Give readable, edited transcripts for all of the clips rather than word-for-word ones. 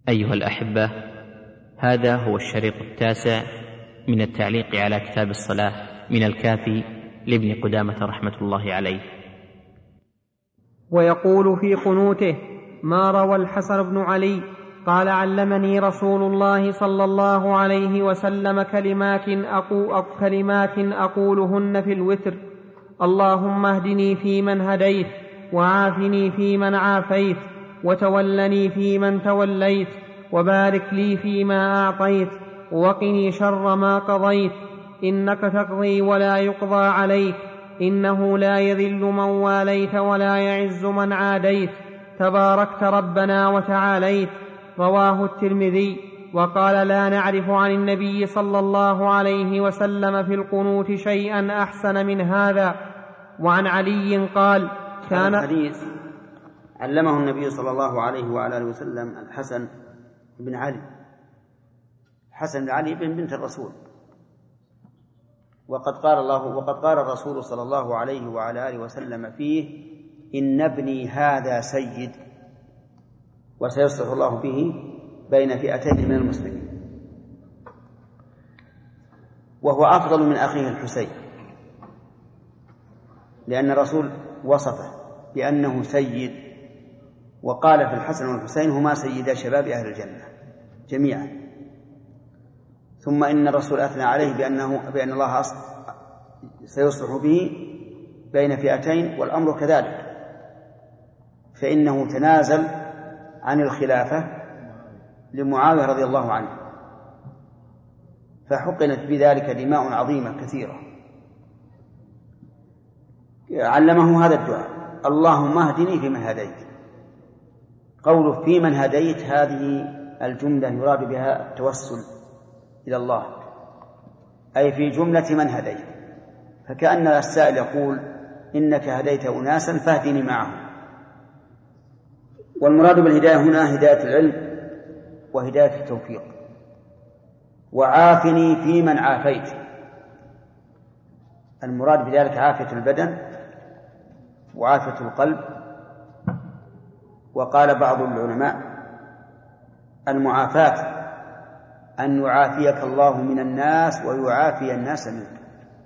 أيها الأحبة، هذا هو الشريط 9 من التعليق على كتاب الصلاة من الكافي لابن قدامة رحمة الله عليه. ويقول في قنوته ما روى الحسن بن علي قال: علمني رسول الله صلى الله عليه وسلم كلمات أقولهن في الوتر: اللهم اهدني فيمن هديت، وعافني فيمن عافيت، وتولني فيمن توليت، وبارك لي فيما أعطيت، وقني شر ما قضيت، إنك تقضي ولا يقضى عليك، إنه لا يذل من واليت ولا يعز من عاديت، تباركت ربنا وتعاليت. رواه الترمذي. وقال: لا نعرف عن النبي صلى الله عليه وسلم في القنوت شيئا أحسن من هذا. وعن علي قال: كان الحديث علمه النبي صلى الله عليه وعلى آله وسلم الحسن بن علي، حسن بن علي بن بنت الرسول، وقد قال الرسول صلى الله عليه وعلى آله وسلم فيه: إن ابني هذا سيد وسيصلح الله به بين فئتين من المسلمين. وهو أفضل من أخيه الحسين، لأن الرسول وصفه بأنه سيد، وقال في الحسن والحسين: هما سيدا شباب أهل الجنة جميعا. ثم إن الرسول أثنى عليه بأن الله سيصلح به بين فئتين، والأمر كذلك، فإنه تنازل عن الخلافة لمعاوية رضي الله عنه، فحقنت بذلك دماء عظيمة كثيرة. علمه هذا الدعاء: اللهم اهدني فيمن هديت. قوله فيمن هديت هذه الجملة يراد بها التوسل إلى الله، أي في جملة من هديت، فكأن السائل يقول: إنك هديت أناسا فاهدني معهم. والمراد بالهداية هنا هداية العلم وهداية التوفيق. وعافني فيمن عافيت، المراد بذلك عافية البدن وعافية القلب. وقال بعض العلماء: المعافاة أن يعافيك الله من الناس ويعافي الناس منك،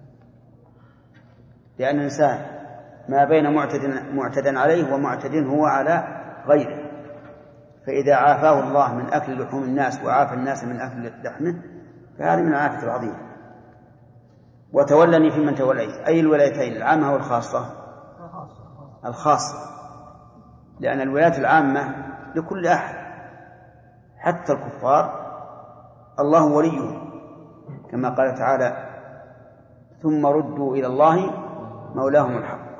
لأن الإنسان ما بين معتد عليه ومعتد هو على غيره، فإذا عافاه الله من أكل لحوم الناس وعافى الناس من أكل لحمه فهذه من العافية العظيمة. وتولني فيمن توليت، أي الولايتين، العامة والخاصة؟ الخاصة، لأن الولايات العامة لكل أحد حتى الكفار الله وليهم، كما قال تعالى: ثم ردوا إلى الله مولاهم الحق.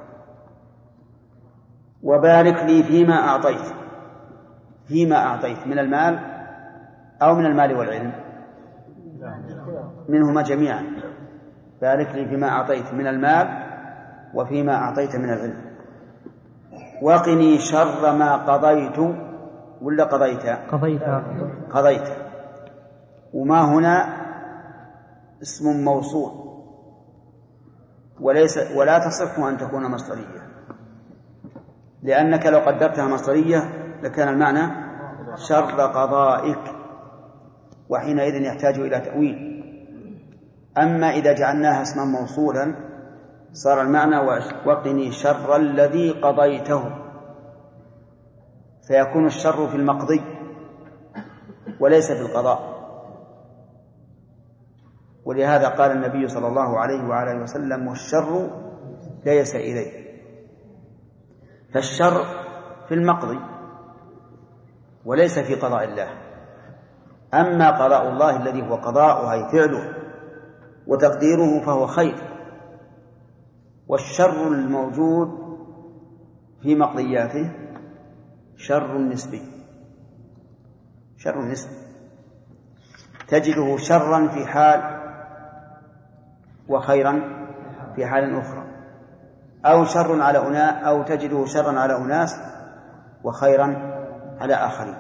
وبارك لي فيما أعطيت، فيما أعطيت من المال أو من المال والعلم؟ منهما جميعا. بارك لي فيما أعطيت من المال وفيما أعطيت من العلم. وقني شر ما قضيت، ولا قضيت. وما هنا اسم موصول، ولا تصح أن تكون مصدرية، لأنك لو قدرتها مصدرية لكان المعنى شر قضائك، وحينئذ يحتاج إلى تأويل. أما إذا جعلناها اسما موصولا صار المعنى وقني شر الذي قضيته، فيكون الشر في المقضي وليس في القضاء. ولهذا قال النبي صلى الله عليه وعلى وسلم: والشر ليس إليه. فالشر في المقضي وليس في قضاء الله. أما قضاء الله الذي هو قضاء أي فعله وتقديره فهو خير، والشر الموجود في مقضياته شر نسبي، تجده شرا في حال وخيرا في حال أخرى، أو تجده شرا على أناس وخيرا على آخرين،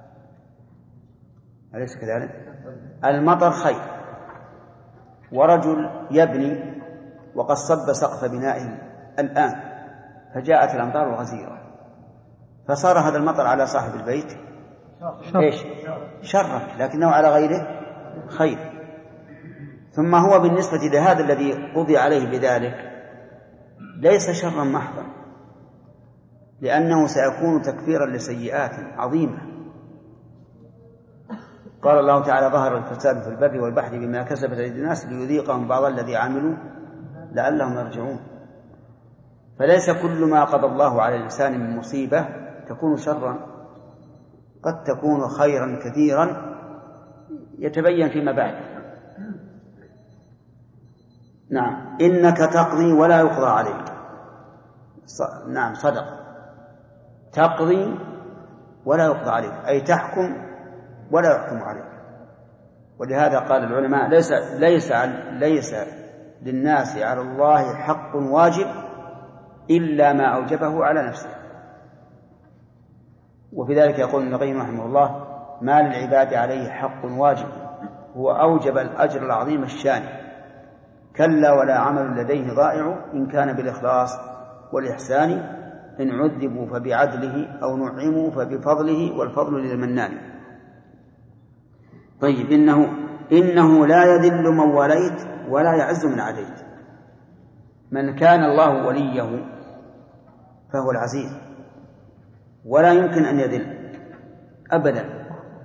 أليس كذلك؟ المطر خير، ورجل يبني وقد صب سقف بنائه الآن فجاءت الأمطار الغزيرة، فصار هذا المطر على صاحب البيت إيش؟ شرك، لكنه على غيره خير. ثم هو بالنسبة لهذا الذي قضي عليه بذلك ليس شرا محضا، لأنه سيكون تكفيرا لسيئات عظيمة. قال الله تعالى: ظهر الفساد في البر والبحر بما كسبت أيدي الناس ليذيقهم بعض الذي عملوا لعلهم يرجعون. فليس كل ما قضى الله على الإنسان من مصيبة تكون شرا، قد تكون خيرا كثيرا يتبين فيما بعد. نعم، إنك تقضي ولا يقضى عليك. نعم، صدق، تقضي ولا يقضى عليك، أي تحكم ولا يحكم عليك. ولهذا قال العلماء: ليس للناس على الله حق واجب إلا ما أوجبه على نفسه. وفي ذلك يقول ابن القيم رحمه الله: ما للعباد عليه حق واجب، هو أوجب الأجر العظيم الشان، كلا ولا عمل لديه ضائع إن كان بالإخلاص والإحسان، إن عذبوا فبعدله أو نعموا فبفضله والفضل للمنان. طيب، إنه لا يذل من وليت ولا يعز من عاديت. من كان الله وليه فهو العزيز، ولا يمكن أن يذل أبدا.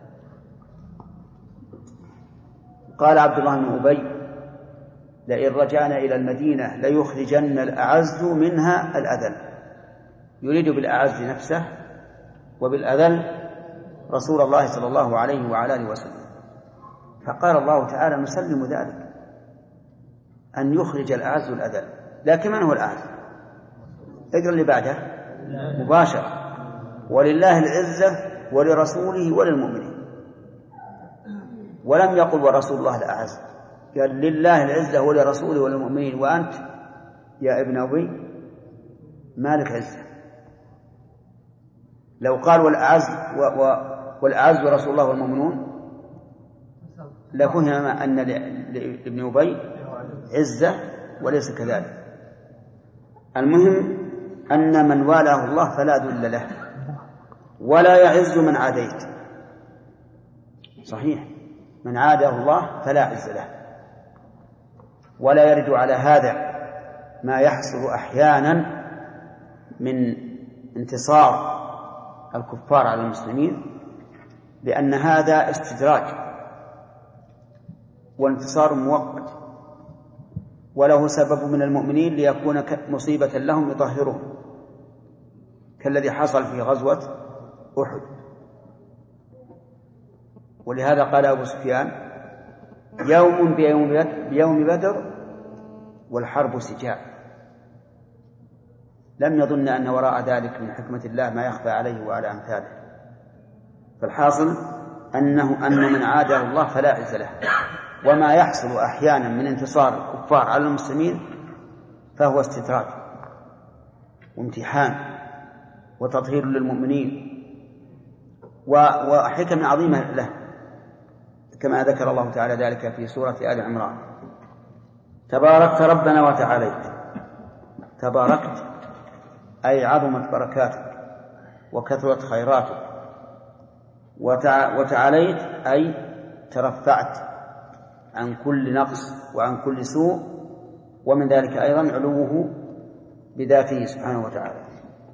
قال عبد الله بن أبي: لئن رجعنا إلى المدينة ليخرجن الأعز منها الأذل. يريد بالأعز نفسه وبالأذل رسول الله صلى الله عليه وعلى آله وسلم. فقال الله تعالى: نسلم ذلك، أن يخرج الأعز الأذل. لكن من هو الأعز؟ اقرأ اللي بعده مباشرة: ولله العزة ولرسوله وللمؤمنين. ولم يقل ورسول الله الأعز، قال لله العزة ولرسوله وللمؤمنين. وأنت يا ابن أبي ما لك عزة. لو قال والأعز ورسول الله والمؤمنون لفهم أن لابن أبي عزة وليس كذلك. المهم أن من والاه الله فلا ذل له، ولا يعز من عاديت. صحيح، من عاده الله فلا عز له. ولا يرد على هذا ما يحصل أحيانا من انتصار الكفار على المسلمين، لأن هذا استدراج وانتصار مؤقت، وله سبب من المؤمنين ليكون مصيبة لهم يطهرهم، كالذي حصل في غزوة أحد. ولهذا قال أبو سفيان: يوم بيوم بدر والحرب سجال. لم يظن أن وراء ذلك من حكمة الله ما يخفى عليه وعلى أمثاله. فالحاصل أن من عاده الله فلا عز له. وما يحصل أحيانا من انتصار الكفار على المسلمين فهو استدراج وامتحان وتطهير للمؤمنين وحكم عظيمة له، كما ذكر الله تعالى ذلك في سورة آل عمران: تباركت ربنا وتعاليت. تباركت أي عظمت بركاتك وكثرت خيراتك، وتعاليت أي ترفعت عن كل نقص وعن كل سوء، ومن ذلك أيضا علوه بذاته سبحانه وتعالى.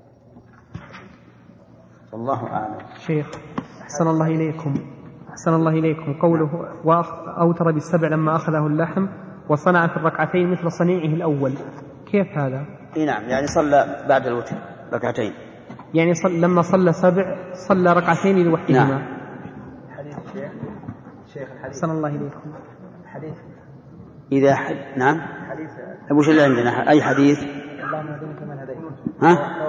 والله أعلم. شيخ أحسن الله إليكم قوله وأوتر بالسبع لما أخذه اللحم وصنع في الركعتين مثل صنيعه الأول، كيف هذا؟ نعم، يعني صلى بعد الوتر ركعتين، يعني لما صلى 7 صلى ركعتين لوحدهما. نعم. حديث شيخ الحديث أحسن الله إليكم. حديث إذا نعم حديث وش اللي عندنا؟ أي حديث؟ اللهم اهدنا فيمن هديت. ها؟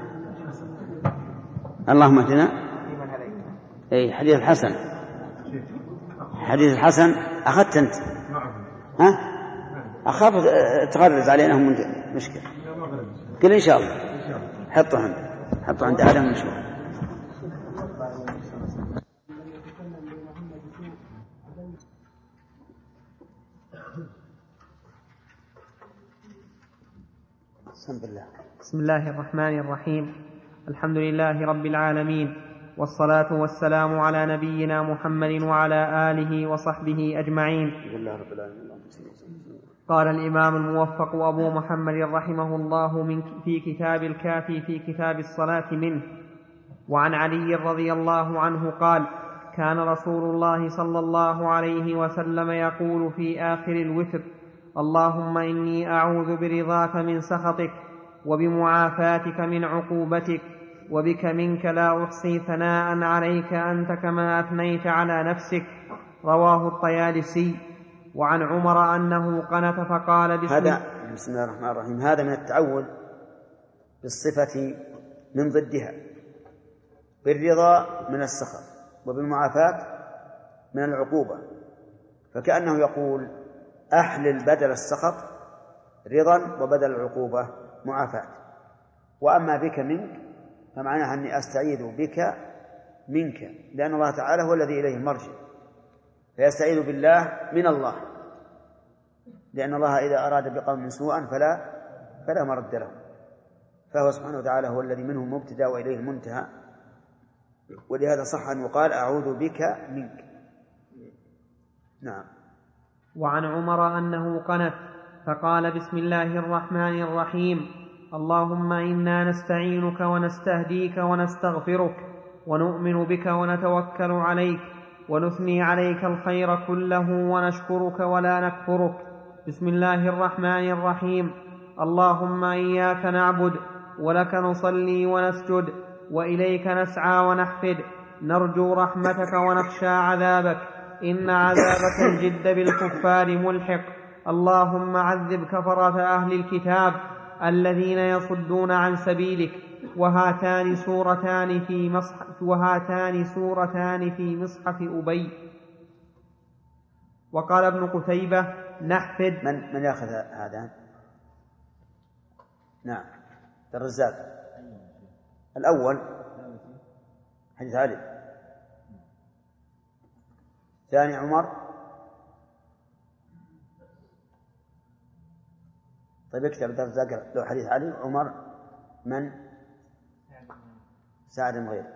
اللهم اهدنا فيمن هديت. أي حديث الحسن. حديث الحسن أخذت أنت؟ ها؟ أخاف تغرز علينا هم مشكلة. قل إن شاء الله. حطوا عند عدم مشكلة. بسم الله الرحمن الرحيم. الحمد لله رب العالمين، والصلاة والسلام على نبينا محمد وعلى آله وصحبه أجمعين. قال الإمام الموفق أبو محمد رحمه الله في كتاب الكافي في كتاب الصلاة منه: وعن علي رضي الله عنه قال: كان رسول الله صلى الله عليه وسلم يقول في آخر الوتر: اللهم إني أعوذ برضاك من سخطك وبمعافاتك من عقوبتك وبك منك لا أحصي ثناء عليك أنت كما أثنيت على نفسك. رواه الطيالسي. وعن عمر أنه قنت فقال بسم الله الرحمن الرحيم. هذا من التعوذ بالصفة من ضدها، بالرضا من السخط وبالمعافاة من العقوبة، فكأنه يقول أحلل بدل السخط رضا وبدل العقوبة معافاة. وأما بك منك فمعناها أني أستعيذ بك منك، لأن الله تعالى هو الذي إليه المرجع، فيستعيذ بالله من الله، لأن الله إذا أراد بقوم سوءا فلا مرد له، فهو سبحانه وتعالى هو الذي منه المبتدأ وإليه المنتهى، ولهذا صح أن يقال أعوذ بك منك. نعم. وعن عمر أنه قنت فقال: بسم الله الرحمن الرحيم، اللهم إنا نستعينك ونستهديك ونستغفرك ونؤمن بك ونتوكل عليك ونثني عليك الخير كله ونشكرك ولا نكفرك. بسم الله الرحمن الرحيم، اللهم إياك نعبد ولك نصلي ونسجد وإليك نسعى ونحفد، نرجو رحمتك ونخشى عذابك، إن عذابك الجد بالكفار ملحق. اللهم عذب كفرة أهل الكتاب الذين يصدون عن سبيلك. وهاتان سورتان في مصحف أبي. وقال ابن قتيبة: نحفد. من يأخذ هذا؟ نعم، الرزاق. الأول حديث علي، ثاني عمر. طيب اكتب الرزاق لو حديث علي. عمر من؟ سعد بن غير.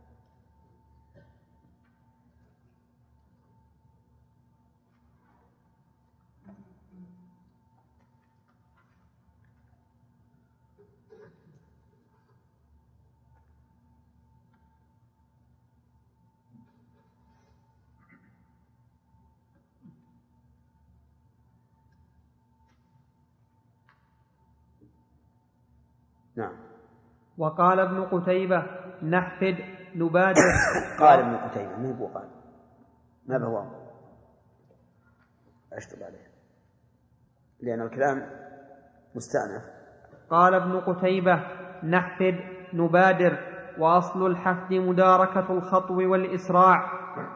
نعم. وقال ابن قتيبة: نحفد نبادر. قال ابن قتيبة، ما هو قال، ما هو أشتغل عليه لأن الكلام مستأنف. قال ابن قتيبة: نحفد نبادر، وأصل الحفد مداركة الخطو والإسراع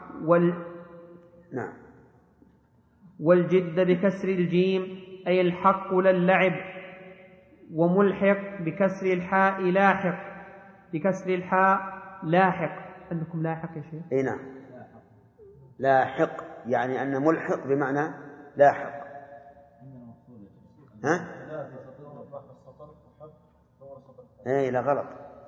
نعم. والجد بكسر الجيم أي الحق لا اللعب. وملحق بكسر الحاء لاحق، بكسر الحاء لاحق. عندكم لاحق يا شيخ؟ اي نعم، لاحق يعني أن ملحق بمعنى لاحق. ها؟ اي لا، غلط.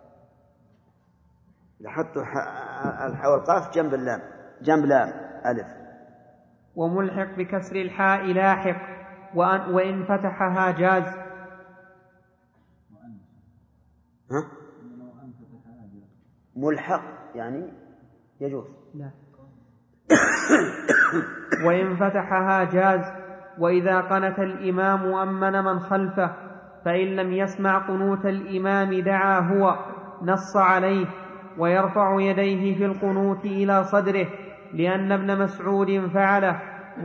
لحط الحاء والقاف جنب لام ألف. وملحق بكسر الحاء لاحق، وإن فتحها جاز. ها؟ ملحق يعني يجوز. لا. وإن فتحها جاز. وإذا قنت الإمام أمن من خلفه، فإن لم يسمع قنوت الإمام دعا هو، نص عليه، ويرفع يديه في القنوت إلى صدره، لأن ابن مسعود فعله.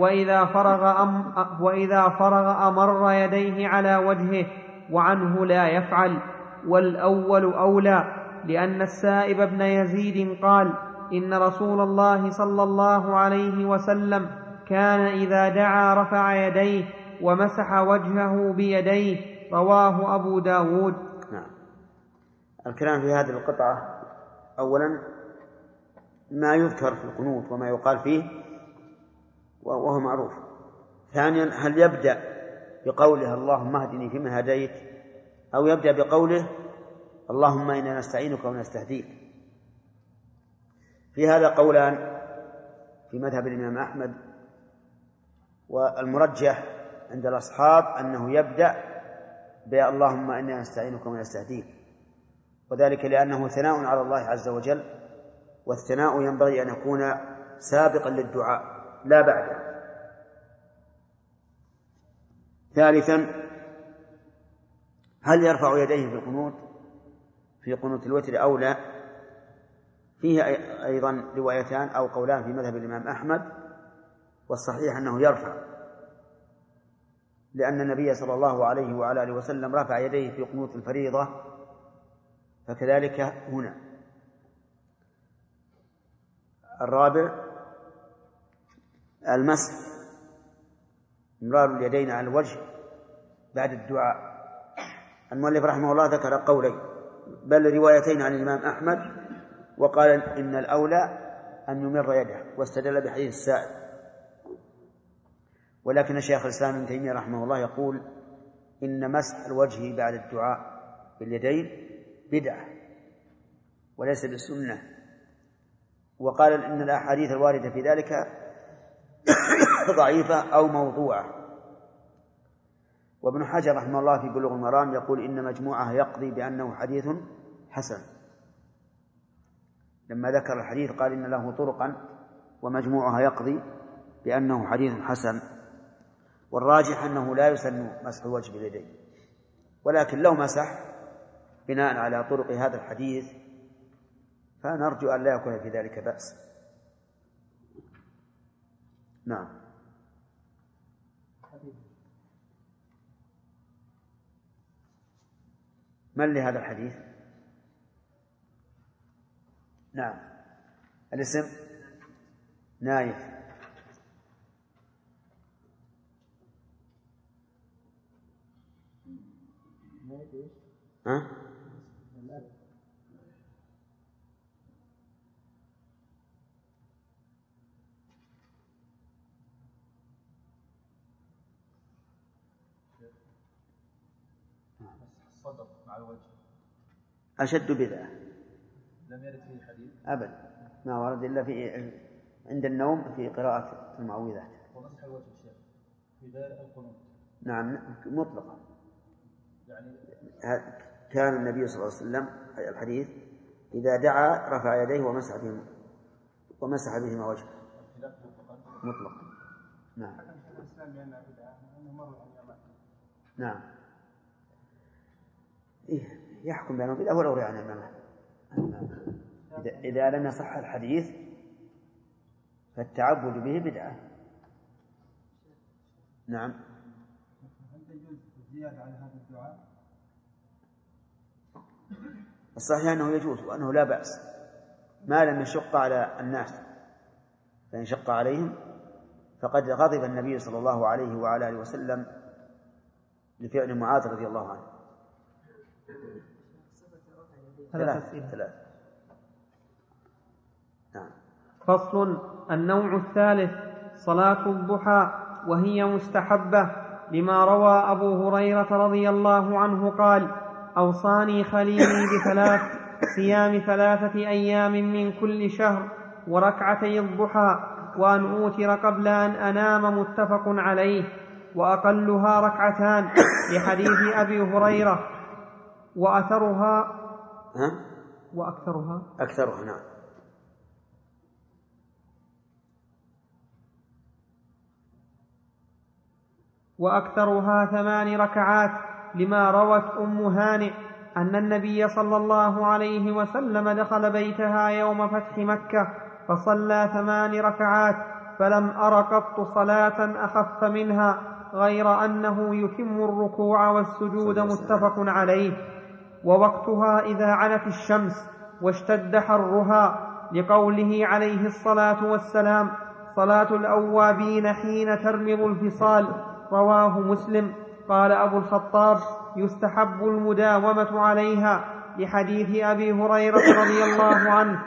وإذا فرغ أمر يديه على وجهه، وعنه لا يفعل. والأول أولى، لأن السائب بن يزيد قال: إن رسول الله صلى الله عليه وسلم كان إذا دعا رفع يديه ومسح وجهه بيديه. رواه أبو داود. نعم. الكلام في هذه القطعة: أولا ما يذكر في القنوت وما يقال فيه وهو معروف. ثانيا هل يبدأ بقوله اللهم اهدني فيمن هديت، أو يبدأ بقوله اللهم إنا نستعينك ونستهديك؟ في هذا قولان في مذهب الإمام أحمد، والمرجح عند الأصحاب أنه يبدأ اللهم إنا نستعينك ونستهديك، وذلك لأنه ثناء على الله عز وجل، والثناء ينبغي أن يكون سابقا للدعاء لا بعده. ثالثا، هل يرفع يديه في القنوت في قنوت الوتر أو لا؟ فيه أيضا روايتان أو قولان في مذهب الإمام أحمد، والصحيح أنه يرفع، لأن النبي صلى الله عليه وعلى آله وسلم رفع يديه في قنوت الفريضة، فكذلك هنا. الرابع، المسح، إمرار اليدين على الوجه بعد الدعاء. المؤلف رحمه الله ذكر قولين بل روايتين عن الإمام أحمد، وقال إن الأولى أن يمر يده، واستدل بحديث السائل. ولكن شيخ الإسلام ابن تيمية رحمه الله يقول إن مسح الوجه بعد الدعاء باليدين بدعة وليس بالسنة، وقال إن الأحاديث الواردة في ذلك ضعيفة أو موضوعة. وابن حجر رحمه الله في بلوغ المرام يقول إن مجموعة يقضي بأنه حديث حسن، لما ذكر الحديث قال إن له طرقا ومجموعها يقضي بأنه حديث حسن. والراجح أنه لا يسن مسح الوجه باليدين، ولكن لو مسح بناء على طرق هذا الحديث فنرجو أن لا يكون في ذلك بأس. نعم. من لهذا الحديث؟ نعم. الاسم نايف. ها؟ الصدر مع الوجه أشد بدعة. لم يرد فيه حديث أبدا، ما ورد إلا في عند النوم في قراءة المعوذات. ومسح الوجه الشيخ في دار القنوت. نعم مطلقا، يعني كان النبي صلى الله عليه وسلم الحديث إذا دعا رفع يديه ومسح بهما وجهه مطلقا. نعم. نعم. يحكم بأنه بدعة ولو روي عن الإمام. إذا لم يصح الحديث فالتعبد به بدعة. نعم. هل تجوز الزيادة على هذا الدعاء؟ الصحيح أنه يجوز وأنه لا بأس ما لم يشق على الناس، فإن شق عليهم فقد غضب النبي صلى الله عليه وعلى آله وسلم لفعل معاذ رضي الله عنه. ثلاث. نعم. فصل. النوع الثالث صلاة الضحى، وهي مستحبة، لما روى أبو هريرة رضي الله عنه قال: أوصاني خليلي بثلاث: صيام 3 أيام من كل شهر، وركعتي الضحى، وأن أوتر قبل أن أنام، متفق عليه. وأقلها 2 ركعتان لحديث أبي هريرة. أكثرها نعم. وأكثرها 8 ركعات لما روت أم هانئ أن النبي صلى الله عليه وسلم دخل بيتها يوم فتح مكة فصلى 8 ركعات، فلم أر قط صلاة أخف منها غير أنه يتم الركوع والسجود، متفق عليه. ووقتها إذا علت الشمس واشتد حرها، لقوله عليه الصلاة والسلام: صلاة الأوابين حين ترمض الفصال، رواه مسلم. قال أبو الخطاب: يستحب المداومة عليها، لحديث أبي هريرة رضي الله عنه،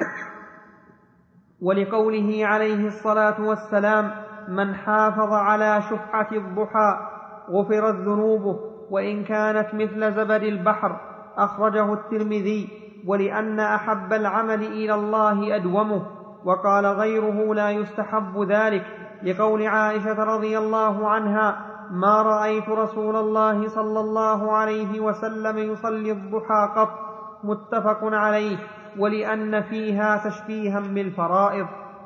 ولقوله عليه الصلاة والسلام: من حافظ على شفعة الضحى غفرت ذنوبه وإن كانت مثل زبد البحر، أخرجه الترمذي. ولأن أحب العمل إلى الله أدومه، وقال غيره لا يستحب ذلك لقول عائشة رضي الله عنها: ما رأيت رسول الله صلى الله عليه وسلم يصلي الضحى قط. متفق عليه، ولأن فيها تشبيها بالفرائض.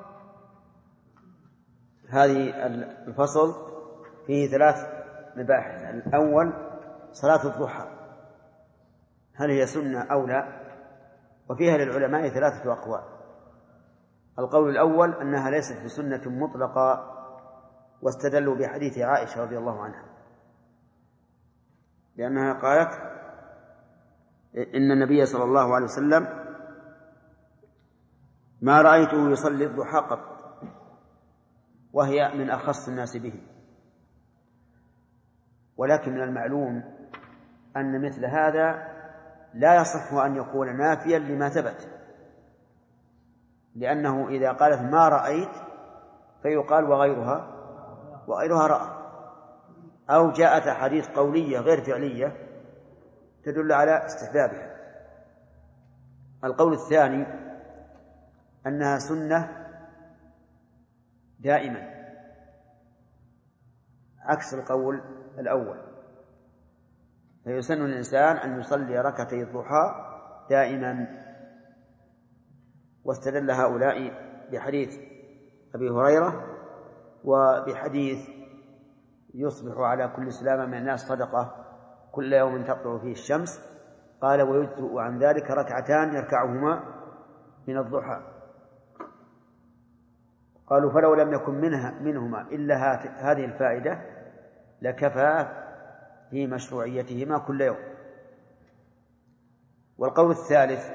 هذه الفصل فيه 3 مباحث. الأول صلاة الضحى، هل هي سنة أو لا؟ وفيها للعلماء 3 أقوال. القول الأول أنها ليست بسنة مطلقة، واستدلوا بحديث عائشة رضي الله عنها، لأنها قالت إن النبي صلى الله عليه وسلم ما رأيته يصلي الضحى قط، وهي من أخص الناس به. ولكن من المعلوم أن مثل هذا لا يصح أن يكون نافيا لما ثبت، لأنه إذا قالت ما رأيت فيقال وغيرها رأى، أو جاءت أحاديث قولية غير فعلية تدل على استحبابها. القول الثاني أنها سنة دائما، عكس القول الأول، فيسن الإنسان أن يصلي ركعتي الضحى دائما. واستدل هؤلاء بحديث أبي هريرة وبحديث يصبح على كل سلامة من الناس صدقة كل يوم تطلع فيه الشمس، قال: ويجزء عن ذلك 2 يركعهما من الضحى. قالوا: فلو لم يكن منهما إلا هذه الفائدة لكفى في مشروعيتهما كل يوم. والقول الثالث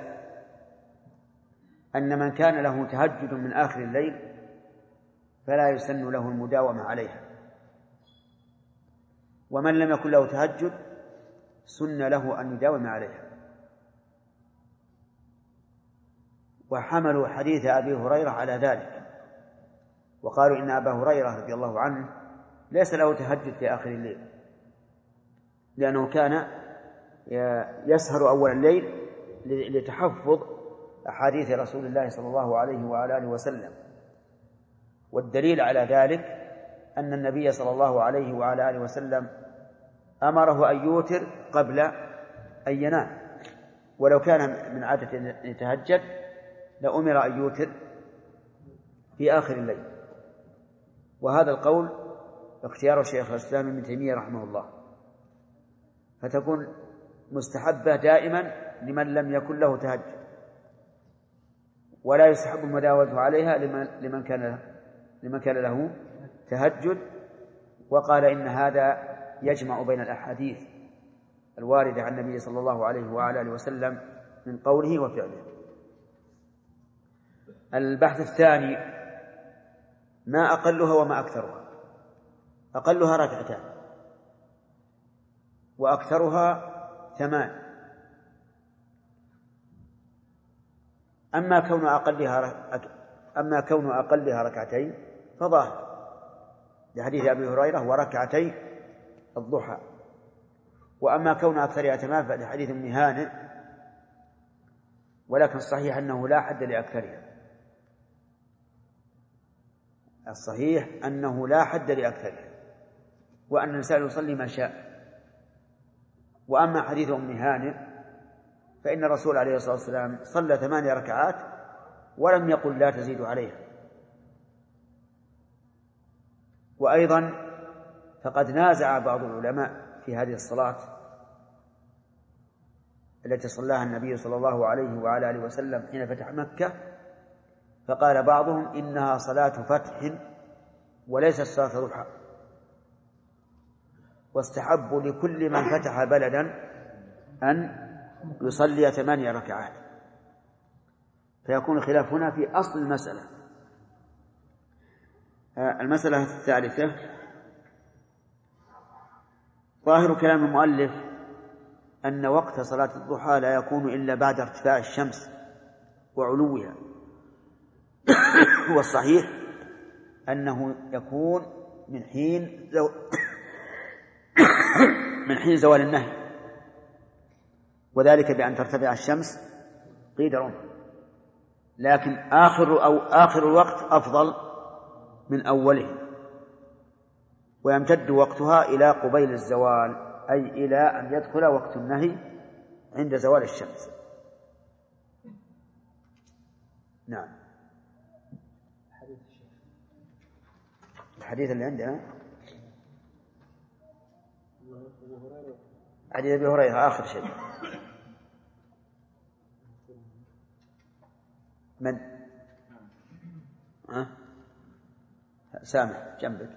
أن من كان له تهجد من آخر الليل فلا يسن له المداومة عليها، ومن لم يكن له تهجد سن له أن يداوم عليها. وحملوا حديث أبي هريرة على ذلك، وقالوا إن أبا هريرة رضي الله عنه ليس له تهجد في آخر الليل، لأنه كان يسهر أول الليل لتحفظ أحاديث رسول الله صلى الله عليه وعلى آله وسلم. والدليل على ذلك أن النبي صلى الله عليه وعلى آله وسلم أمره أن يوتر قبل أن ينام، ولو كان من عادة أن يتهجد لأمر أن يوتر في آخر الليل. وهذا القول اختيار شيخ الإسلام ابن تيمية رحمه الله، فتكون مستحبة دائما لمن لم يكن له تهجد، ولا يستحب المداومة عليها لمن كان له تهجد. وقال إن هذا يجمع بين الأحاديث الواردة عن النبي صلى الله عليه وعلى آله وسلم من قوله وفعله. البحث الثاني ما أقلها وما أكثرها. أقلها 2 وأكثرها 8. أما كون أقلها 2 فظاهر لحديث أبي هريرة وركعتي الضحى. وأما كون أكثرها 8 فلحديث ابن هانئ، ولكن الصحيح أنه لا حد لأكثرها. الصحيح أنه لا حد لأكثرها، وأن الإنسان يصلي ما شاء. وأما حديث ابن هانئ فإن الرسول عليه الصلاة والسلام صلى 8 ركعات ولم يقل لا تزيد عليها. وأيضا فقد نازع بعض العلماء في هذه الصلاة التي صلاها النبي صلى الله عليه وعلى آله وسلم حين فتح مكة، فقال بعضهم إنها صلاة فتح وليست صلاة ضحى، واستحب لكل من فتح بلدا أن يصلي 8 ركعات. فيكون الخلاف هنا في أصل المسألة. المسألة الثالثة ظاهر كلام المؤلف أن وقت صلاة الضحى لا يكون إلا بعد ارتفاع الشمس وعلوها، والصحيح أنه يكون من حين زوال النهي، وذلك بأن ترتفع الشمس قيد رمح، لكن آخر الوقت أفضل من أوله، ويمتد وقتها إلى قبيل الزوال، أي إلى أن يدخل وقت النهي عند زوال الشمس. نعم. الحديث اللي عندنا حديث أبي هريرة آخر شيء. من؟ سامح جنبك.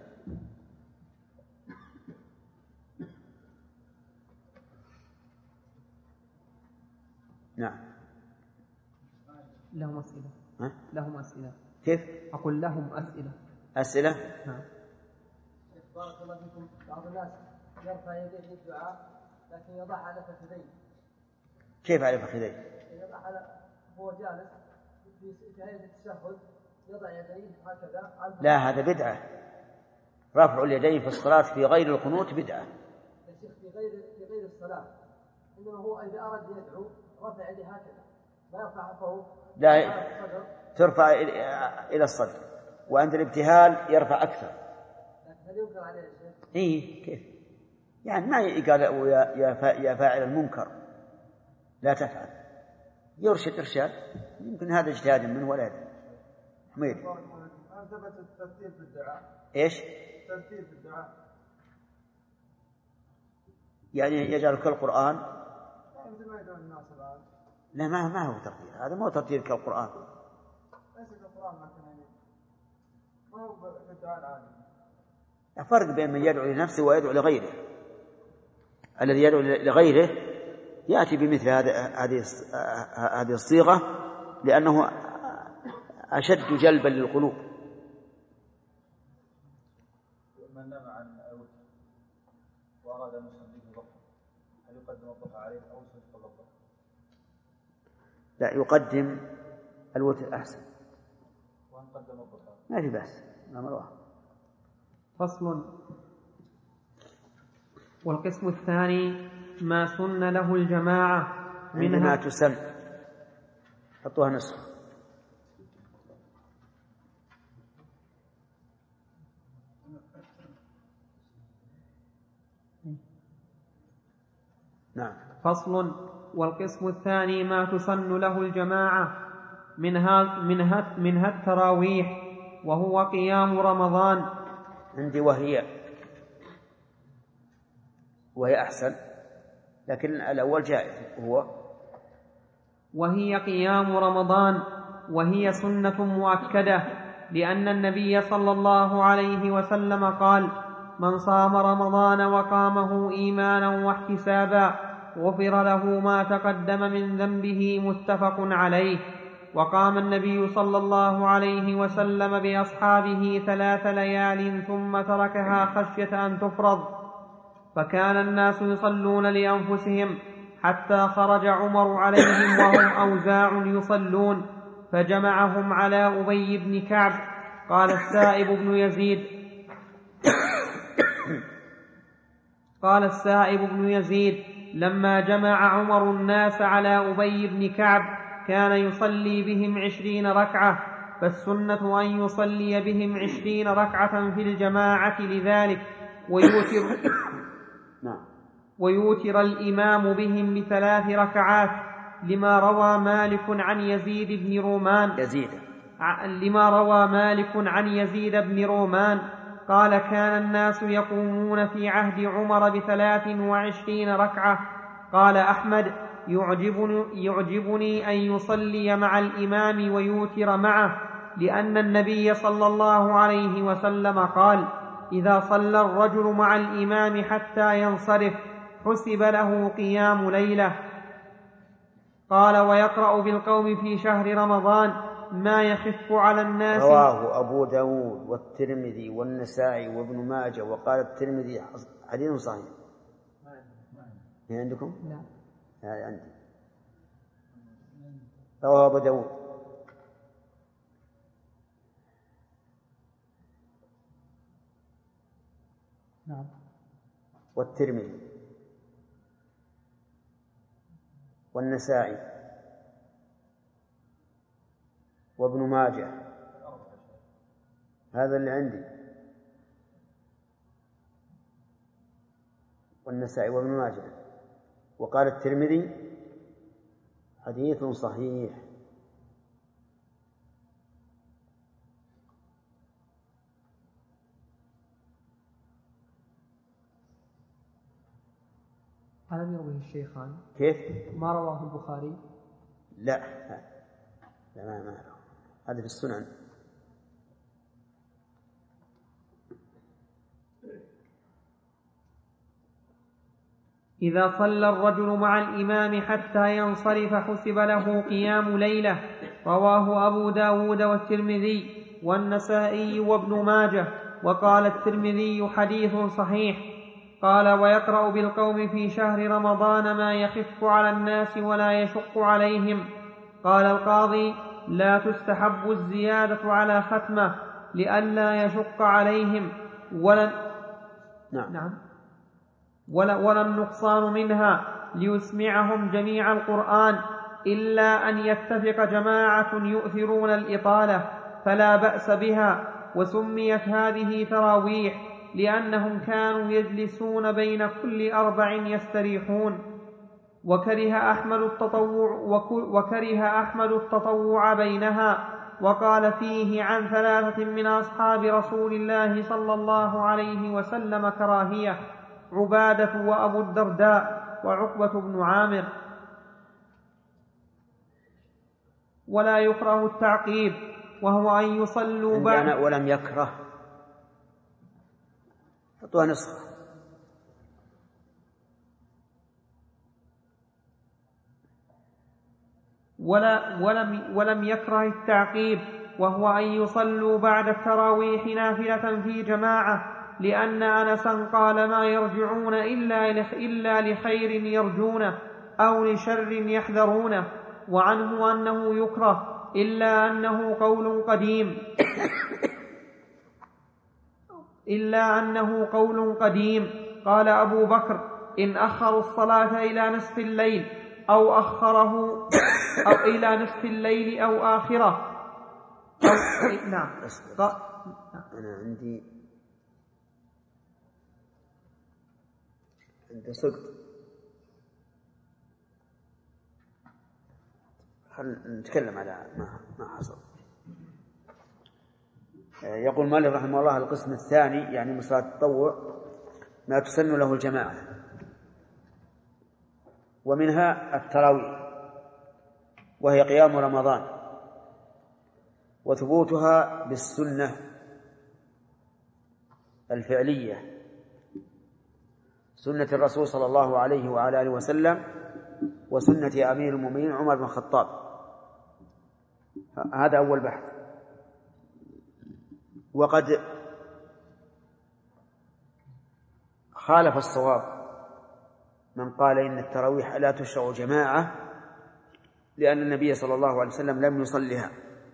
نعم. لهم أسئلة. لهم أسئلة. كيف؟ أقول لهم أسئلة. أسئلة؟ نعم. بارك الله فيكم. بعض الناس يرفع يديه للدعاء لكن يضع على فخذيه. كيف على فخذيه؟ يضع على هو جالس في هيئة التشهد يضع يديه هكذا. لا، هذا بدعة. رفع اليدين في الصلاة في غير القنوت بدعة. يا شيخ في غير الصلاة، إنما هو إذا أراد يدعو رفع يديه هكذا، لا يرفع فوق. لا، ترفع إلى الصدر، وعند الابتهال يرفع أكثر. هل ينكر عليه يا شيخ؟ إيه، كيف؟ يعني ما يقال يا فاعل المنكر لا تفعل، يرشد إرشاد. يمكن هذا اجتهاد منه ولا يدري. حميد. ثبت الترتيب في الدعاء. إيش؟ الترتيب في الدعاء يعني يجعل كالقرآن. مثل ما يدعو الناس الآن. لا، ما هو ترتيب، هذا ما هو ترتيب كالقرآن. ليس كالقرآن، لكن ما هو بالدعاء العادي. فرق بين من يدعو لنفسه ويدعو لغيره. الذي يدعو لغيره يأتي بمثل هذه الصيغة لأنه أشد جلبا للقلوب. من نام عن الوتر وأراد أن يصلي الضحى هل يقدم الضحى عليه أو يصلي الضحى؟ لا، يقدم الوتر أحسن. وأن قدم الضحى ما في بأس، أمر واحد. فصل. والقسم الثاني ما سن له الجماعة عندما تسن حطوها نسخة. نعم. فصل. والقسم الثاني ما تسن له الجماعة منها التراويح، وهو قيام رمضان. عندي وهي أحسن، لكن الأول جائز. وهي قيام رمضان، وهي سنة مؤكدة، لأن النبي صلى الله عليه وسلم قال: من صام رمضان وقامه إيمانا واحتسابا غفر له ما تقدم من ذنبه. متفق عليه. وقام النبي صلى الله عليه وسلم بأصحابه 3 ليال ثم تركها خشية أن تفرض، فكان الناس يصلون لأنفسهم حتى خرج عمر عليهم وهم أوزاع يصلون، فجمعهم على أبي بن كعب. قال السائب بن يزيد: لما جمع عمر الناس على أبي بن كعب كان يصلي بهم 20 ركعة، فالسنة أن يصلي بهم 20 ركعة في الجماعة لذلك، ويوتر الإمام بهم ب3 ركعات، لما روى مالك عن يزيد بن رومان قال: كان الناس يقومون في عهد عمر ب23 ركعة. قال أحمد: يعجبني أن يصلي مع الإمام ويوتر معه، لأن النبي صلى الله عليه وسلم قال: إذا صلى الرجل مع الإمام حتى ينصرف حسب له قيام ليلة. قال: ويقرأ بالقوم في شهر رمضان ما يخف على الناس. رواه أبو داود والترمذي والنسائي وابن ماجه، وقال الترمذي حديث صحيح. هي عندكم؟ لا. هذا عندي. رواه أبو داود. نعم. والترمذي والنسائي وابن ماجه، هذا اللي عندي، والنسائي وابن ماجه. وقال الترمذي حديث صحيح. ألم يروه الشيخان؟ كيف؟ ما رواه البخاري؟ لا ما هذا في السنن. إذا صلى الرجل مع الإمام حتى ينصرف حسب له قيام ليلة. رواه أبو داود والترمذي والنسائي وابن ماجه. وقال الترمذي حديث صحيح. قال: ويقرأ بالقوم في شهر رمضان ما يخف على الناس ولا يشق عليهم. قال القاضي: لا تستحب الزيادة على ختمة لئلا يشق عليهم ولا النقصان منها ليسمعهم جميع القرآن، إلا أن يتفق جماعة يؤثرون الإطالة فلا بأس بها. وسميت هذه تراويح لأنهم كانوا يجلسون بين كل 4 يستريحون. وكره أحمد التطوع بينها، وقال فيه عن 3 من أصحاب رسول الله صلى الله عليه وسلم كراهية: عبادة وأبو الدرداء وعقبة بن عامر. ولا يكره التعقيب، وهو أن يصلوا بعد. ولم يكره، حطوها نسخة. ولم يكره التعقيب، وهو أن يصلوا بعد التراويح نافلة في جماعة، لأن أنسا قال: ما يرجعون إلا لخير يرجونه أو لشر يحذرونه. وعنه أنه يكره، إلا أنه قول قديم. قال أبو بكر: إن أخروا الصلاة إلى نصف الليل أو أخره أو إلى نصف الليل أو آخره نعم. أنا عندي سقط. خلينا نتكلم على ما حصل. يقول مالك رحمه الله: القسم الثاني يعني من صلاة التطوع ما تسن له الجماعة، ومنها التراويح، وهي قيام رمضان، وثبوتها بالسنة الفعلية، سنة الرسول صلى الله عليه وعلى آله وسلم، وسنة أمير المؤمنين عمر بن الخطاب. هذا أول بحث. وقد خالف الصواب من قال إن التراويح لا تشرع جماعة، لأن النبي صلى الله عليه وسلم لم يصلها،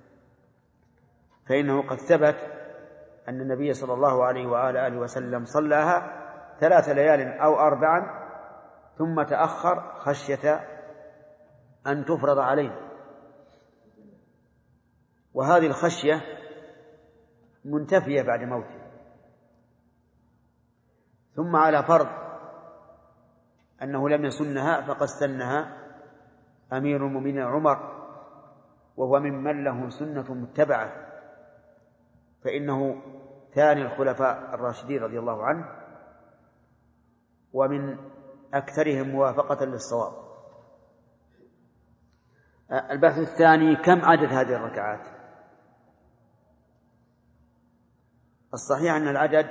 فإنه قد ثبت أن النبي صلى الله عليه وآله وسلم صلاها 3 ليال أو 4 ثم تأخر خشية أن تفرض عليه. وهذه الخشية منتفية بعد موته. ثم على فرض أنه لم يسنها فقد سنها أمير المؤمنين عمر، وهو ممن له سنة متبعة، فإنه ثاني الخلفاء الراشدين رضي الله عنه، ومن أكثرهم موافقة للصواب. البحث الثاني: كم عدد هذه الركعات؟ الصحيح أن العدد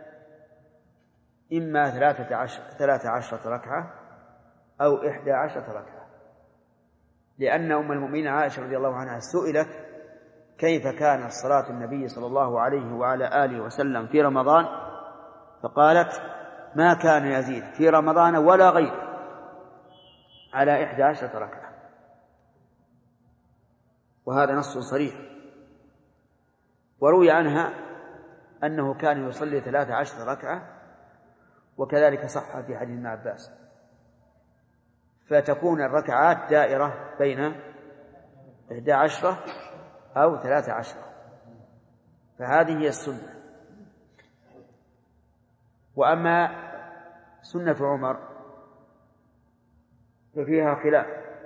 إما 13 ركعة أو 11 ركعة، لأن أم المؤمنين عائشة رضي الله عنها سئلت كيف كانت صلاة النبي صلى الله عليه وعلى آله وسلم في رمضان، فقالت: ما كان يزيد في رمضان ولا غير على 11 ركعة. وهذا نص صريح. وروي عنها أنه كان يصلي 13 ركعة، وكذلك صح في حديث ابن عباس. فتكون الركعات دائرة بين 11 أو 13، فهذه هي السنة. وأما سنة عمر ففيها خلاف،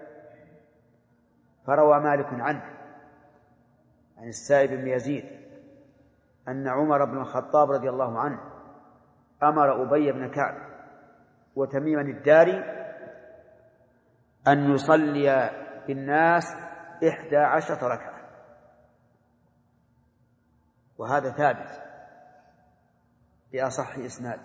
فروى مالك عنه عن السائب بن يزيد أن عمر بن الخطاب رضي الله عنه أمر أبي بن كعب وتميما الداري أن يصلي بالناس 11 ركعة، وهذا ثابت بأصح إسناد.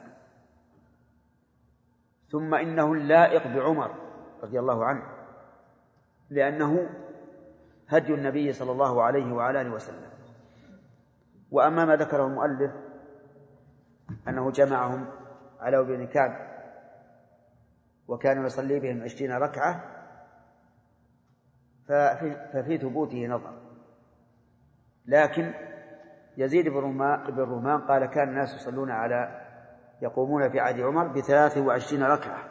ثم إنه اللائق بعمر رضي الله عنه، لأنه هدي النبي صلى الله عليه وعلى آله وسلم. وأما ما ذكره المؤلف أنه جمعهم على أبي بن كعب وكان يصلي بهم 20 ركعة، ففي ثبوته نظر. لكن يزيد بن رومان قال كان الناس يصلون يقومون في عهد عمر ب23 ركعة،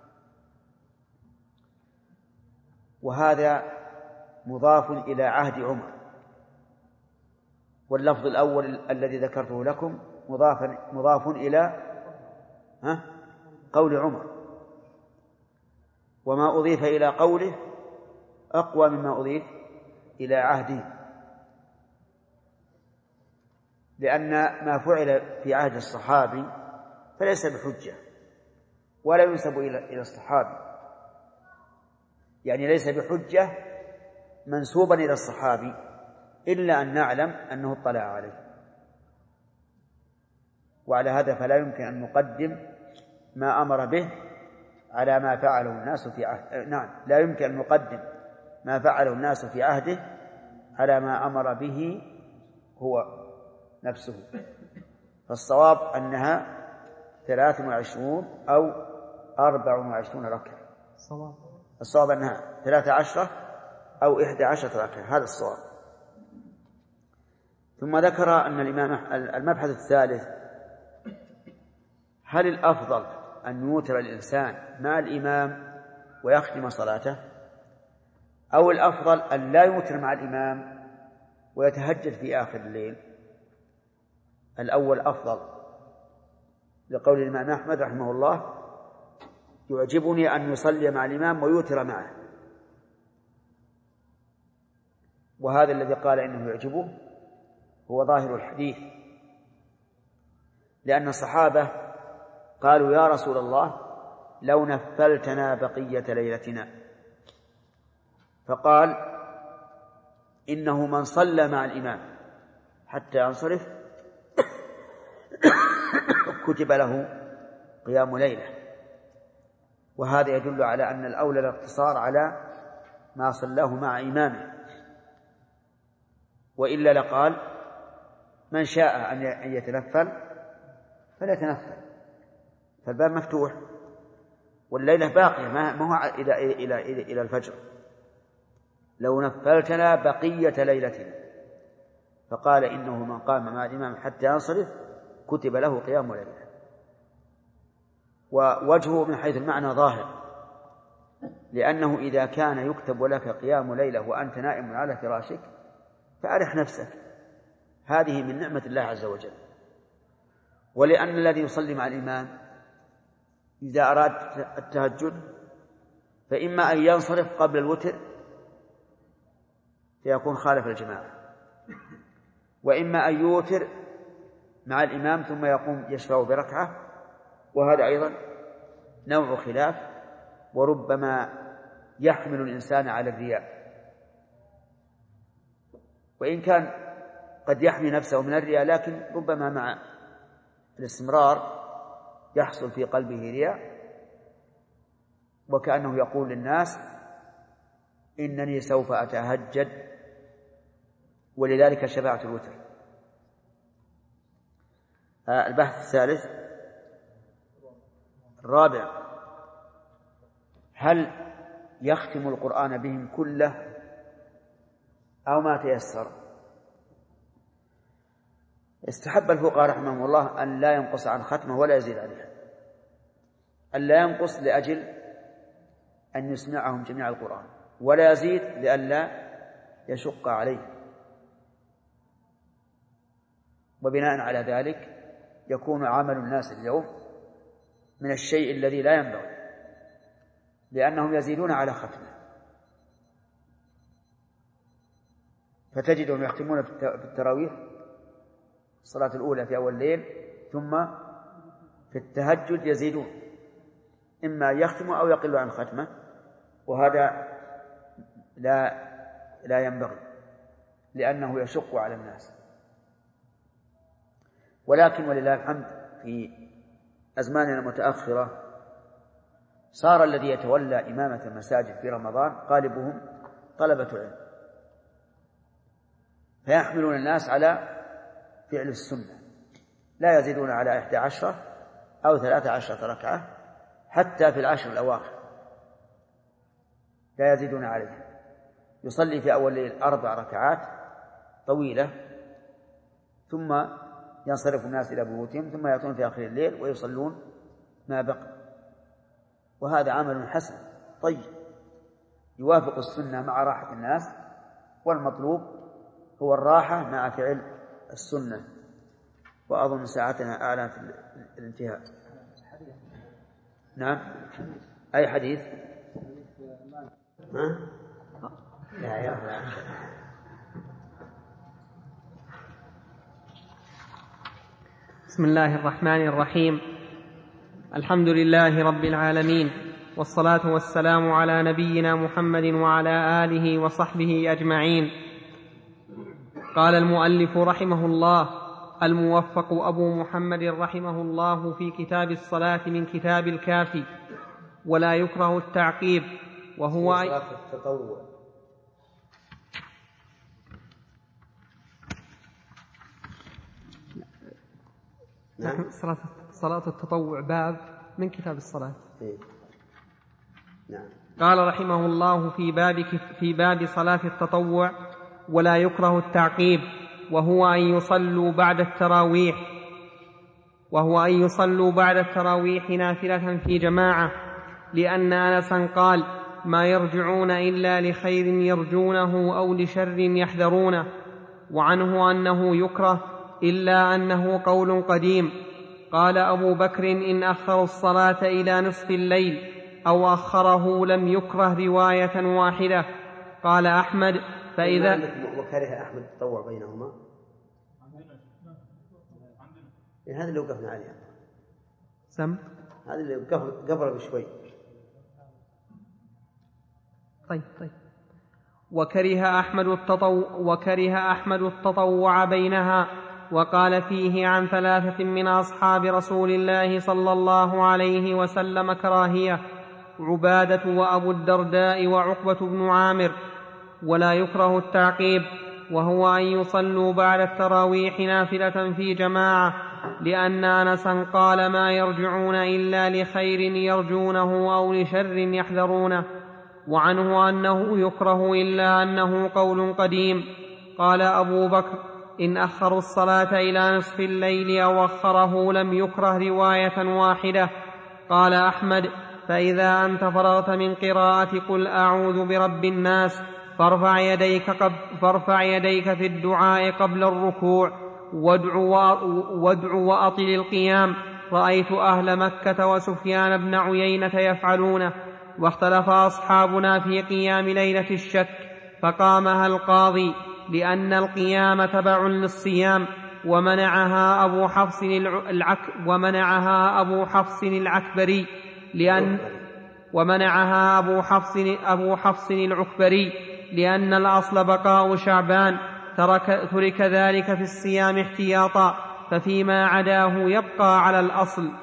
وهذا مضاف إلى عهد عمر، واللفظ الأول الذي ذكرته لكم مضاف إلى قول عمر، وما أضيف إلى قوله أقوى مما أضيف إلى عهده، لأن ما فعل في عهد الصحابي فليس بحجة ولا ينسب إلى الصحابي، يعني ليس بحجة منسوبا إلى الصحابي إلا أن نعلم أنه اطلع عليه. وعلى هذا فلا يمكن أن نقدم ما أمر به على ما فعله الناس في عهده. نعم، لا يمكن أن نقدم ما فعله الناس في عهده على ما أمر به هو نفسه. فالصواب أنها 23 أو 24 ركعة. الصواب أنها 13 أو 11 ركعة، هذا الصواب. ثم ذكر أن المبحث الثالث: هل الأفضل أن يوتر الإنسان مع الإمام ويختم صلاته، أو الأفضل أن لا يوتر مع الإمام ويتهجد في آخر الليل؟ الأول أفضل، لقول الإمام أحمد رحمه الله: يعجبني أن يصلي مع الإمام ويوتر معه. وهذا الذي قال إنه يعجبه هو ظاهر الحديث، لأن الصحابة قالوا: يا رسول الله، لو نفلتنا بقية ليلتنا. فقال: إنه من صلى مع الإمام حتى ينصرف كتب له قيام ليلة. وهذا يدل على أن الأولى الاقتصار على ما صلاه مع إمامه، وإلا لقال: من شاء أن يتنفل فليتنفل، فالباب مفتوح والليلة باقية، ما هو إلى الفجر. لو نفلتنا بقية ليلتنا. فقال: إنه من قام مع الإمام حتى ينصرف كتب له قيام ليلة. ووجهه من حيث المعنى ظاهر، لأنه إذا كان يكتب لك قيام ليلة وأنت نائم على فراشك فأرح نفسك، هذه من نعمة الله عز وجل. ولأن الذي يصلي مع الإمام إذا أراد التهجد فإما أن ينصرف قبل الوتر فيكون خالف الجماعة، وإما أن يوتر مع الإمام ثم يقوم يشفع بركعة، وهذا أيضا نوع خلاف، وربما يحمل الإنسان على الرياء. وإن كان قد يحمي نفسه من الرياء، لكن ربما مع الاستمرار يحصل في قلبه رياء، وكأنه يقول للناس: إنني سوف أتهجد، ولذلك شفعت الوتر. البحث الثالث الرابع: هل يختم القرآن بهم كله أو ما تيسر؟ استحب الفقهاء رحمهم الله أن لا ينقص عن ختمه ولا يزيد عليها، أن لا ينقص لأجل أن يسمعهم جميع القرآن، ولا يزيد لئلا يشق عليه. وبناء على ذلك يكون عمل الناس اليوم من الشيء الذي لا ينبغي، لأنهم يزيدون على ختمه، فتجدهم يختمون بالتراويح الصلاة الأولى في أول الليل، ثم في التهجد يزيدون، إما يختموا أو يقلوا عن ختمه، وهذا لا ينبغي، لأنه يشق على الناس. ولكن ولله الحمد في أزماننا المتأخرة صار الذي يتولى إمامة المساجد في رمضان غالبهم طلبة علم، فيحملون الناس على فعل السنة، لا يزيدون على 11 أو 13 ركعة حتى في العشر الأواخر، لا يزيدون عليه. يصلي في أول الليل 4 ركعات طويلة، ثم ينصرف الناس إلى بيوتهم، ثم يأتون في آخر الليل ويصلون ما بقي، وهذا عمل حسن طيب يوافق السنة مع راحة الناس، والمطلوب هو الراحة مع فعل السنة. وأظن ساعتنا أعلى في الانتهاء. نعم. أي حديث؟ لا يا الله. بسم الله الرحمن الرحيم. الحمد لله رب العالمين، والصلاة والسلام على نبينا محمد وعلى آله وصحبه أجمعين. قال المؤلف رحمه الله: الموفق أبو محمد رحمه الله في كتاب الصلاة من كتاب الكافي: ولا يكره التعقيب، وهو صلاة التطوع. نعم. صلاة التطوع باب من كتاب الصلاة. نعم. قال رحمه الله في باب صلاة التطوع: ولا يكره التعقيب، وهو أن يصلوا بعد التراويح نافلة في جماعة، لأن أنسا قال: ما يرجعون إلا لخير يرجونه أو لشر يحذرونه. وعنه أنه يكره، إلا أنه قول قديم. قال أبو بكر: إن أخروا الصلاة إلى نصف الليل أو أخره لم يكره رواية واحدة. قال أحمد: فإذا وكره أحمد التطوع بينهما، هذا اللي وقفنا عليه. هذا اللي قبل بشوي. طيب. وكره أحمد التطوع بينها، وقال فيه عن 3 من أصحاب رسول الله صلى الله عليه وسلم كراهية: عبادة وأبو الدرداء وعقبة بن عامر. ولا يكره التعقيب، وهو أن يصلوا بعد التراويح نافلة في جماعة، لأن أنسا قال: ما يرجعون إلا لخير يرجونه أو لشر يحذرونه. وعنه أنه يكره، إلا أنه قول قديم. قال أبو بكر: إن أخروا الصلاة إلى نصف الليل أو أخره لم يكره رواية واحدة. قال أحمد: فإذا أنت فرغت من قراءة قل أعوذ برب الناس فارفع يديك في الدعاء قبل الركوع وادع وأطل القيام. رأيت أهل مكة وسفيان بن عيينة يفعلونه. واختلف أصحابنا في قيام ليلة الشك، فقامها القاضي، لأن القيام تبع للصيام، ومنعها أبو حفص العكبري لأن الأصل بقاء شعبان، ترك ذلك في الصيام احتياطا، ففيما عداه يبقى على الأصل.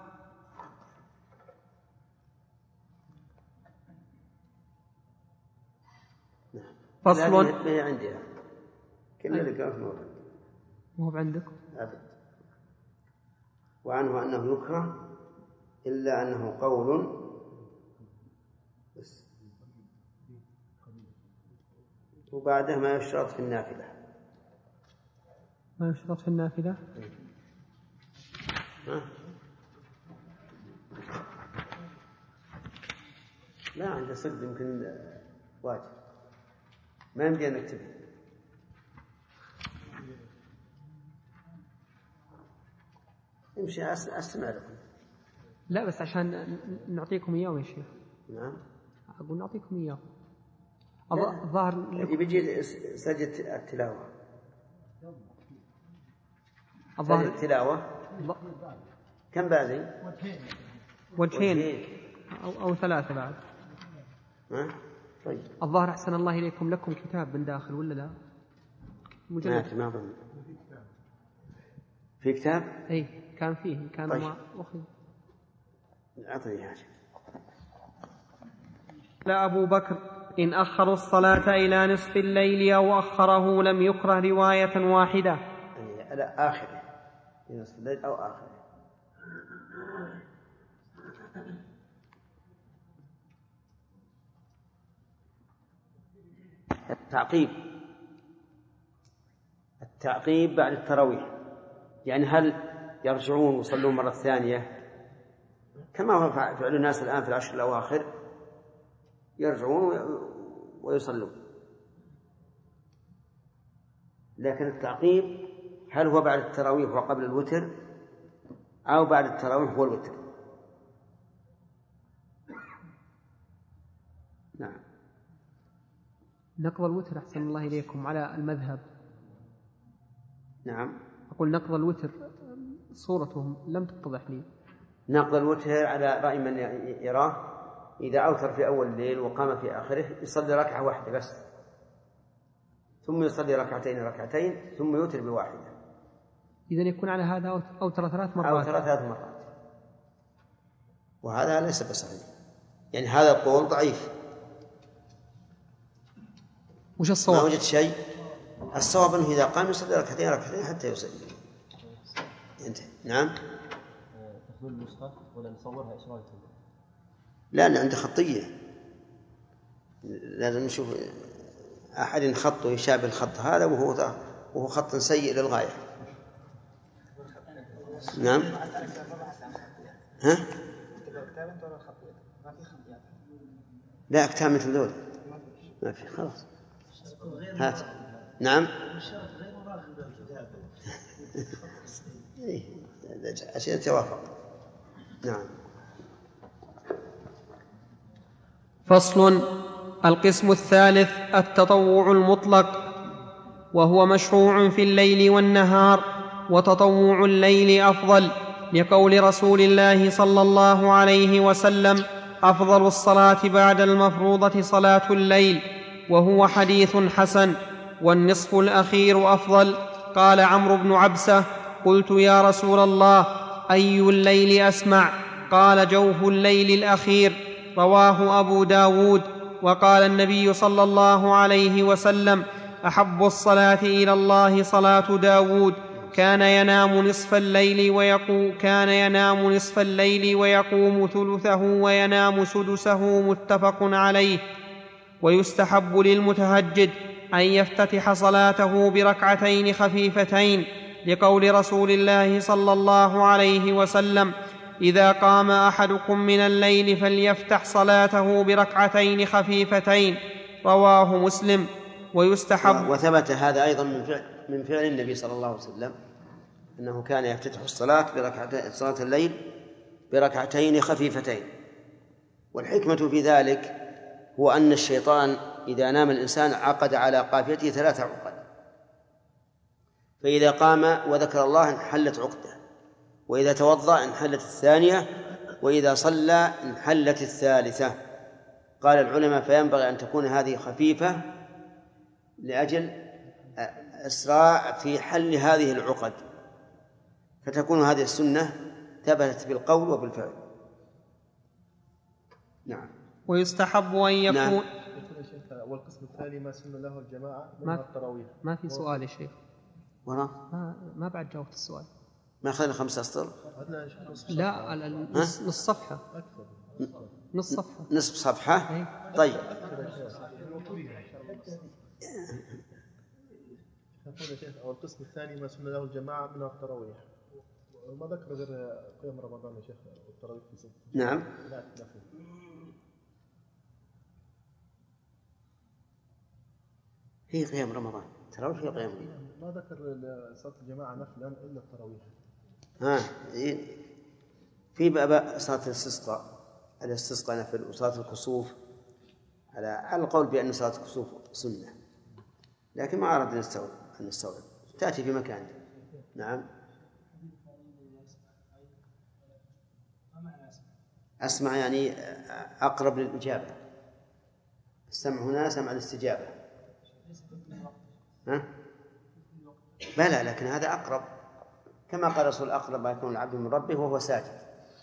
فصل. ما عندي كل اللي قاله مو عندك. وعنه أنه يكره، إلا أنه قول بس، وبعده ما يشترط في النافلة. لا عند صدق يمكن واجب، ما يمدي أن نكتبه. يمشي أستمع لكم. لا بس عشان نعطيكم إياه يا شيخ. نعم. أقول نعطيكم إياه. لا. الظاهر يجي سجل التلاوة. الظاهر التلاوة كم بازي؟ وجهين أو ثلاثة بعد. طيب. الظاهر أحسن الله إليكم لكم كتاب من داخل ولا لا؟ مجلد. ما أظن. في كتاب؟ أي كان فيه كان طيب. ما أخذ. أعطني حاجة. لا أبو بكر إن أخروا الصلاة إلى نصف الليل أو أخره لم يكره رواية واحدة. يعني على آخره في نصف الليل أو آخره. التعقيب بعد التراويح، يعني هل يرجعون ويصلون مرة ثانية كما هو فعل الناس الآن في العشر الأواخر، يرجعون ويصلون، لكن التعقيب هل هو بعد التراويح وقبل الوتر أو بعد التراويح والوتر؟ نعم. نقض الوتر أحسن الله إليكم على المذهب. نعم. أقول نقض الوتر صورتهم لم تتضح لي. نقض الوتر على رأي من يراه إذا أوتر في أول الليل وقام في آخره يصلي ركعة واحدة بس، ثم يصلي ركعتين ثم يوتر بواحدة. إذن يكون على هذا أوتر 3 مرات. أوتر 3 مرات، وهذا ليس بصحيح، يعني هذا القول ضعيف. وش الصواب؟ ما وجد شيء. الصواب أنه إذا قام يصلي ركعتين حتى يصلي. انتهى. نعم. تأخذون النسخة ولا نصورها إيش رأيكم؟ لا أنا عندي خطية، لازم نشوف أحد خطه يشابه الخط هذا وهو خط سيء للغاية. نعم. ها؟ لا كتاب مثل ذول ما في، خلاص هات. نعم. عشان توافق. نعم. فصل. القسم الثالث التطوع المطلق، وهو مشروع في الليل والنهار، وتطوع الليل أفضل، لقول رسول الله صلى الله عليه وسلم: أفضل الصلاة بعد المفروضة صلاة الليل، وهو حديث حسن. والنصف الأخير أفضل. قال عمرو بن عبسة: قلت يا رسول الله أي الليل أسمع؟ قال: جوف الليل الأخير. رواه أبو داود. وقال النبي صلى الله عليه وسلم: أحب الصلاة إلى الله صلاة داود، كان ينام نصف الليل ويقوم ثلثه وينام سدسه، متفق عليه. ويستحب للمتهجد أن يفتتح صلاته بركعتين خفيفتين، لقول رسول الله صلى الله عليه وسلم: إذا قام أحدكم من الليل فليفتح صلاته بركعتين خفيفتين. رواه مسلم. ويستحب. وثبت هذا أيضا من فعل النبي صلى الله عليه وسلم، أنه كان يفتتح صلاة الليل بركعتين خفيفتين. والحكمة في ذلك هو أن الشيطان إذا نام الإنسان عقد على قافيته 3 عقد، فإذا قام وذكر الله انحلت عقده، وإذا توضأ انحلت الثانية، وإذا صلى انحلت الثالثة. قال العلماء: فينبغي أن تكون هذه خفيفة لأجل إسراع في حل هذه العقد، فتكون هذه السنة ثبتت بالقول وبالفعل. نعم. ويستحب أن يكون. نعم. والقسم الثاني ما سن له الجماعة من التراويح. ما في سؤال يا شيخ. ما بعد جاوبت السؤال. ما أخذنا 5 أسطر؟ لا نصف صفحة. نصف صفحة. طيب. والقسم الثاني ما سن له الجماعة من التراويح، وما ذكر غير قيام رمضان يا شيخ التراويح في 6. نعم. هي قيام رمضان، تراويح هي قيام رمضان. ما ذكر صلاة الجماعة نفلا إلا التراويح. ها في باب صلاة الاستسقاء نفل، وصلاة الكسوف على القول بأن صلاة الكسوف سنة، لكن ما أردنا أن نستوعب تأتي في مكان. نعم. أسمع يعني أقرب للإجابة. السمع هنا سمع الاستجابة. ها؟ بلى، لكن هذا أقرب، كما قال رسول أقرب ما يكون العبد من ربه وهو ساجد.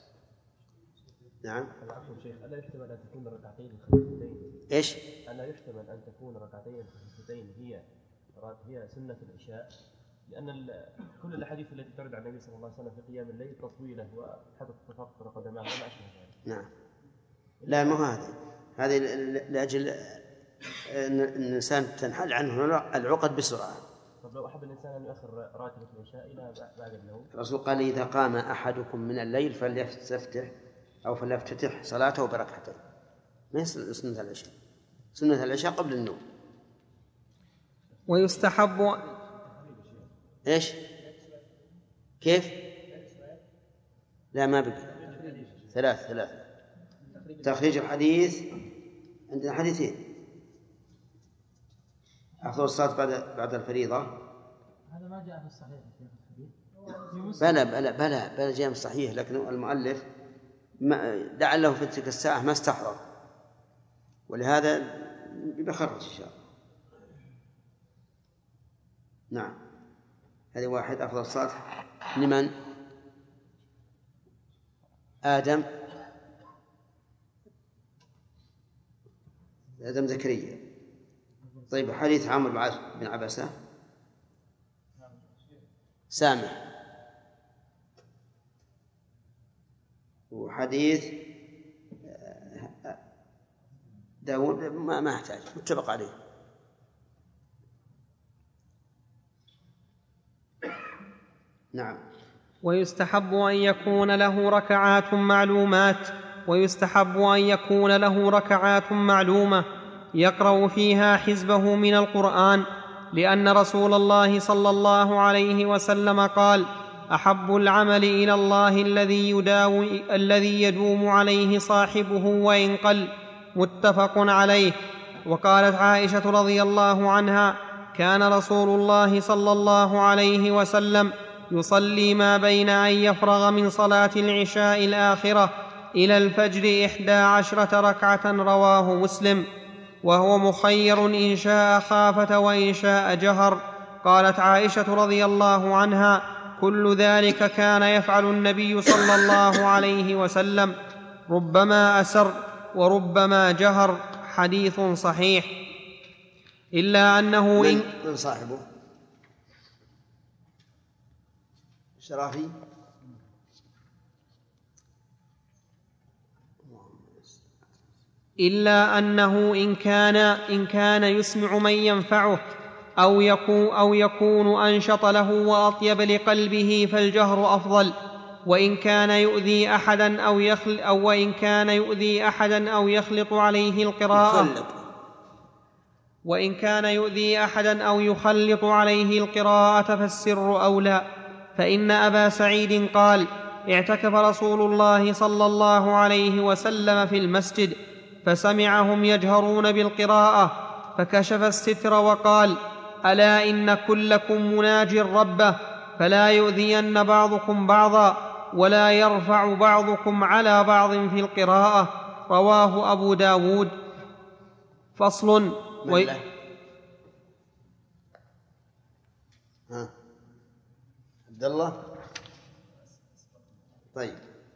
نعم. ألا يحتمل أن تكون ركعتين الخفيفتين؟ إيش؟ ألا يحتمل أن تكون ركعتين الخفيفتين هي سنة العشاء؟ لأن كل الأحاديث التي ترد عن النبي صلى الله عليه وسلم في قيام الليل تطويله وحدث تفطر قدماه وما أشبه ذلك. نعم. لا، مو هذه لأجل أن الإنسان تنحل عنه العقد بسرعة. طب لو أحب الإنسان أن يؤخر راتبة العشاء إلى بعد النوم؟ الرسول قال: إذا قام أحدكم من الليل فليفتتح صلاته بركعتين. ما سنة العشاء، سنة العشاء قبل النوم. ويستحب إيش؟ كيف؟ لا، ما بقي. ثلاث. تخريج الحديث عندنا حديثين: أفضل الصلاة بعد الفريضة. هذا ما جاء في الصحيح. بلى جاء في الصحيح، لكن المؤلف لعله في تلك الساعة ما استحضر، ولهذا بخرج إن شاء الله. نعم. هذه واحد. أفضل الصلاة لمن؟ آدم زكريا. طيب، حديث عمرو بن عبسة سامح، وحديث داود ما أحتاج، متفق عليه. نعم. ويستحب أن يكون له ركعات معلومة يقرأ فيها حزبه من القرآن، لأن رسول الله صلى الله عليه وسلم قال: أحب العمل إلى الله الذي يدوم عليه صاحبه وإن قل. متفق عليه. وقالت عائشة رضي الله عنها: كان رسول الله صلى الله عليه وسلم يصلي ما بين أن يفرغ من صلاة العشاء الآخرة إلى الفجر 11 ركعة. رواه مسلم. وهو مخير إن شاء خافة وإن شاء جهر. قالت عائشة رضي الله عنها: كل ذلك كان يفعل النبي صلى الله عليه وسلم، ربما أسر وربما جهر. حديث صحيح. إلا أنه من صاحبه؟ شرافي. إلا أنه إن كان يسمع من ينفعه أو يكون أنشط له وأطيب لقلبه فالجهر أفضل. وإن كان يؤذي أحدا أو يخلط عليه القراءة فالسر أولى. فإن أبا سعيد قال: اعتكف رسول الله صلى الله عليه وسلم في المسجد فسمعهم يجهرون بالقراءة فكشف الستر وقال: ألا إن كلكم مناج ربه، فلا يؤذين بعضكم بعضا ولا يرفع بعضكم على بعض في القراءة. رواه أبو داود. فصل. عبد الله. طيب.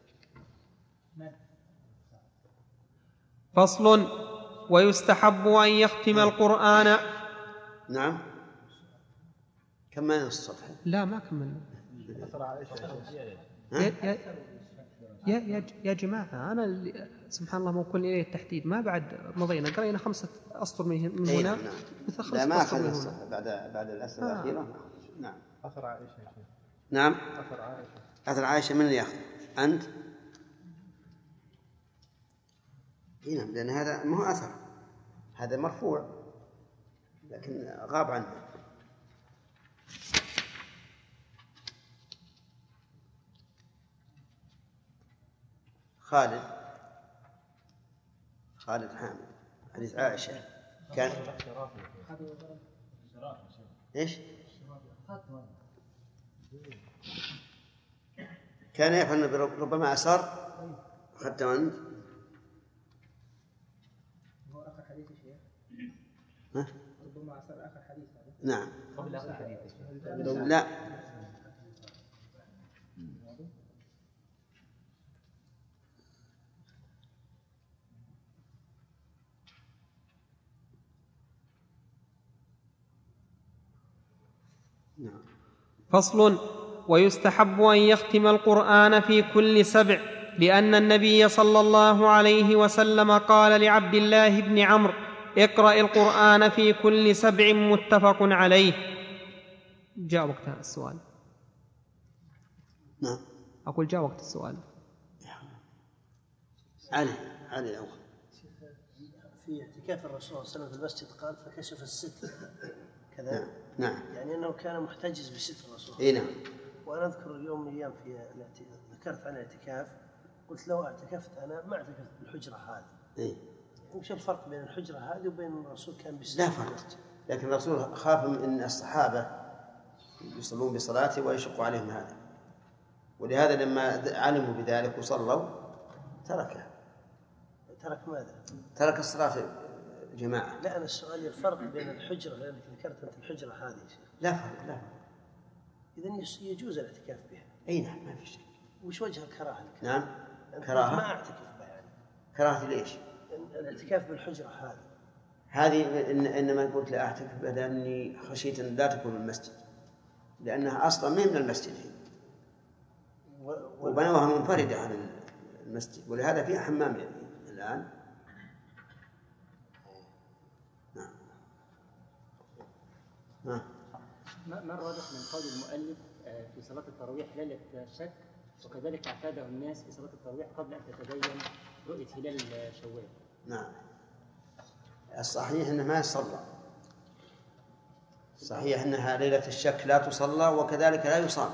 فصل. ويستحب أن يختم القرآن. نعم. كملنا الصفحة؟ لا، ما كملنا. يا جماعة، أنا سبحان الله موكل إليه التحديد، ما بعد مضينا قرينا 5 أسطر من هنا. نعم. مثل 5 لا، ما أسطر من هنا بعد الأسئلة الأخيرة. نعم. أثر عائشة. نعم. أثر عائشة من اللي يأخذ؟ أنت؟ نعم، لأن هذا ما هو أثر، هذا مرفوع لكن غاب عنه. خالد حامد حديث عائشة كان إيش؟ كان يفعل ربما أسر أخذت أنت هو آخر حديث شيء ربما أسر آخر حديث هذا. نعم قبل آخر حديث. لا نعم. فصل. ويستحب أن يختم القرآن في كل 7 لأن النبي صلى الله عليه وسلم قال لعبد الله بن عمرو اقرأ القرآن في كل 7 متفق عليه. جاء وقت السؤال. نعم أقول جاء وقت السؤال. علي الأول. في اعتكاف الرسول صلى الله عليه وسلم في المسجد قال فكشف الستر كذا. نعم يعني أنه كان محتجز بستر الرسول. إيه نعم. وأنا أذكر اليوم من الأيام ذكرت عن الاعتكاف قلت لو اعتكفت أنا ما اعتكفت بالحجرة هذه. إيه. وش الفرق بين الحجرة هذه وبين الرسول كان بستر؟ لا فرق، لكن الرسول خاف من أن الصحابة يصلون بصلاته ويشق عليهم هذا، ولهذا لما علموا بذلك وصلوا تركه. ترك ماذا؟ ترك الصلاة جماعة. لا أنا السؤال الفرق بين الحجرة لأنك ذكرت أنت الحجرة هذه شيء. لا فرق. إذن يجوز الاعتكاف بها. أي نعم ما في شيء. وش وجه الكراهة لك؟ نعم كراهة. ما أعتكف بها يعني. كراهة ليش؟ الاعتكاف بالحجرة هذه إنما قلت لا أعتكف بها لأني خشيت أن لا تكون المسجد، لأنها أصلا من المسجد وبنوها منفردة عن المسجد، ولهذا فيها حمام يعني الآن. نعم. ما الراجح من قول المؤلف في صلاة التراويح ليلة الشك وكذلك اعتاده الناس في صلاة التراويح قبل أن تتبين رؤية هلال شوال؟ نعم الصحيح أنه ما يصلى، صحيح أنها ليلة الشك لا تصلى وكذلك لا يصام،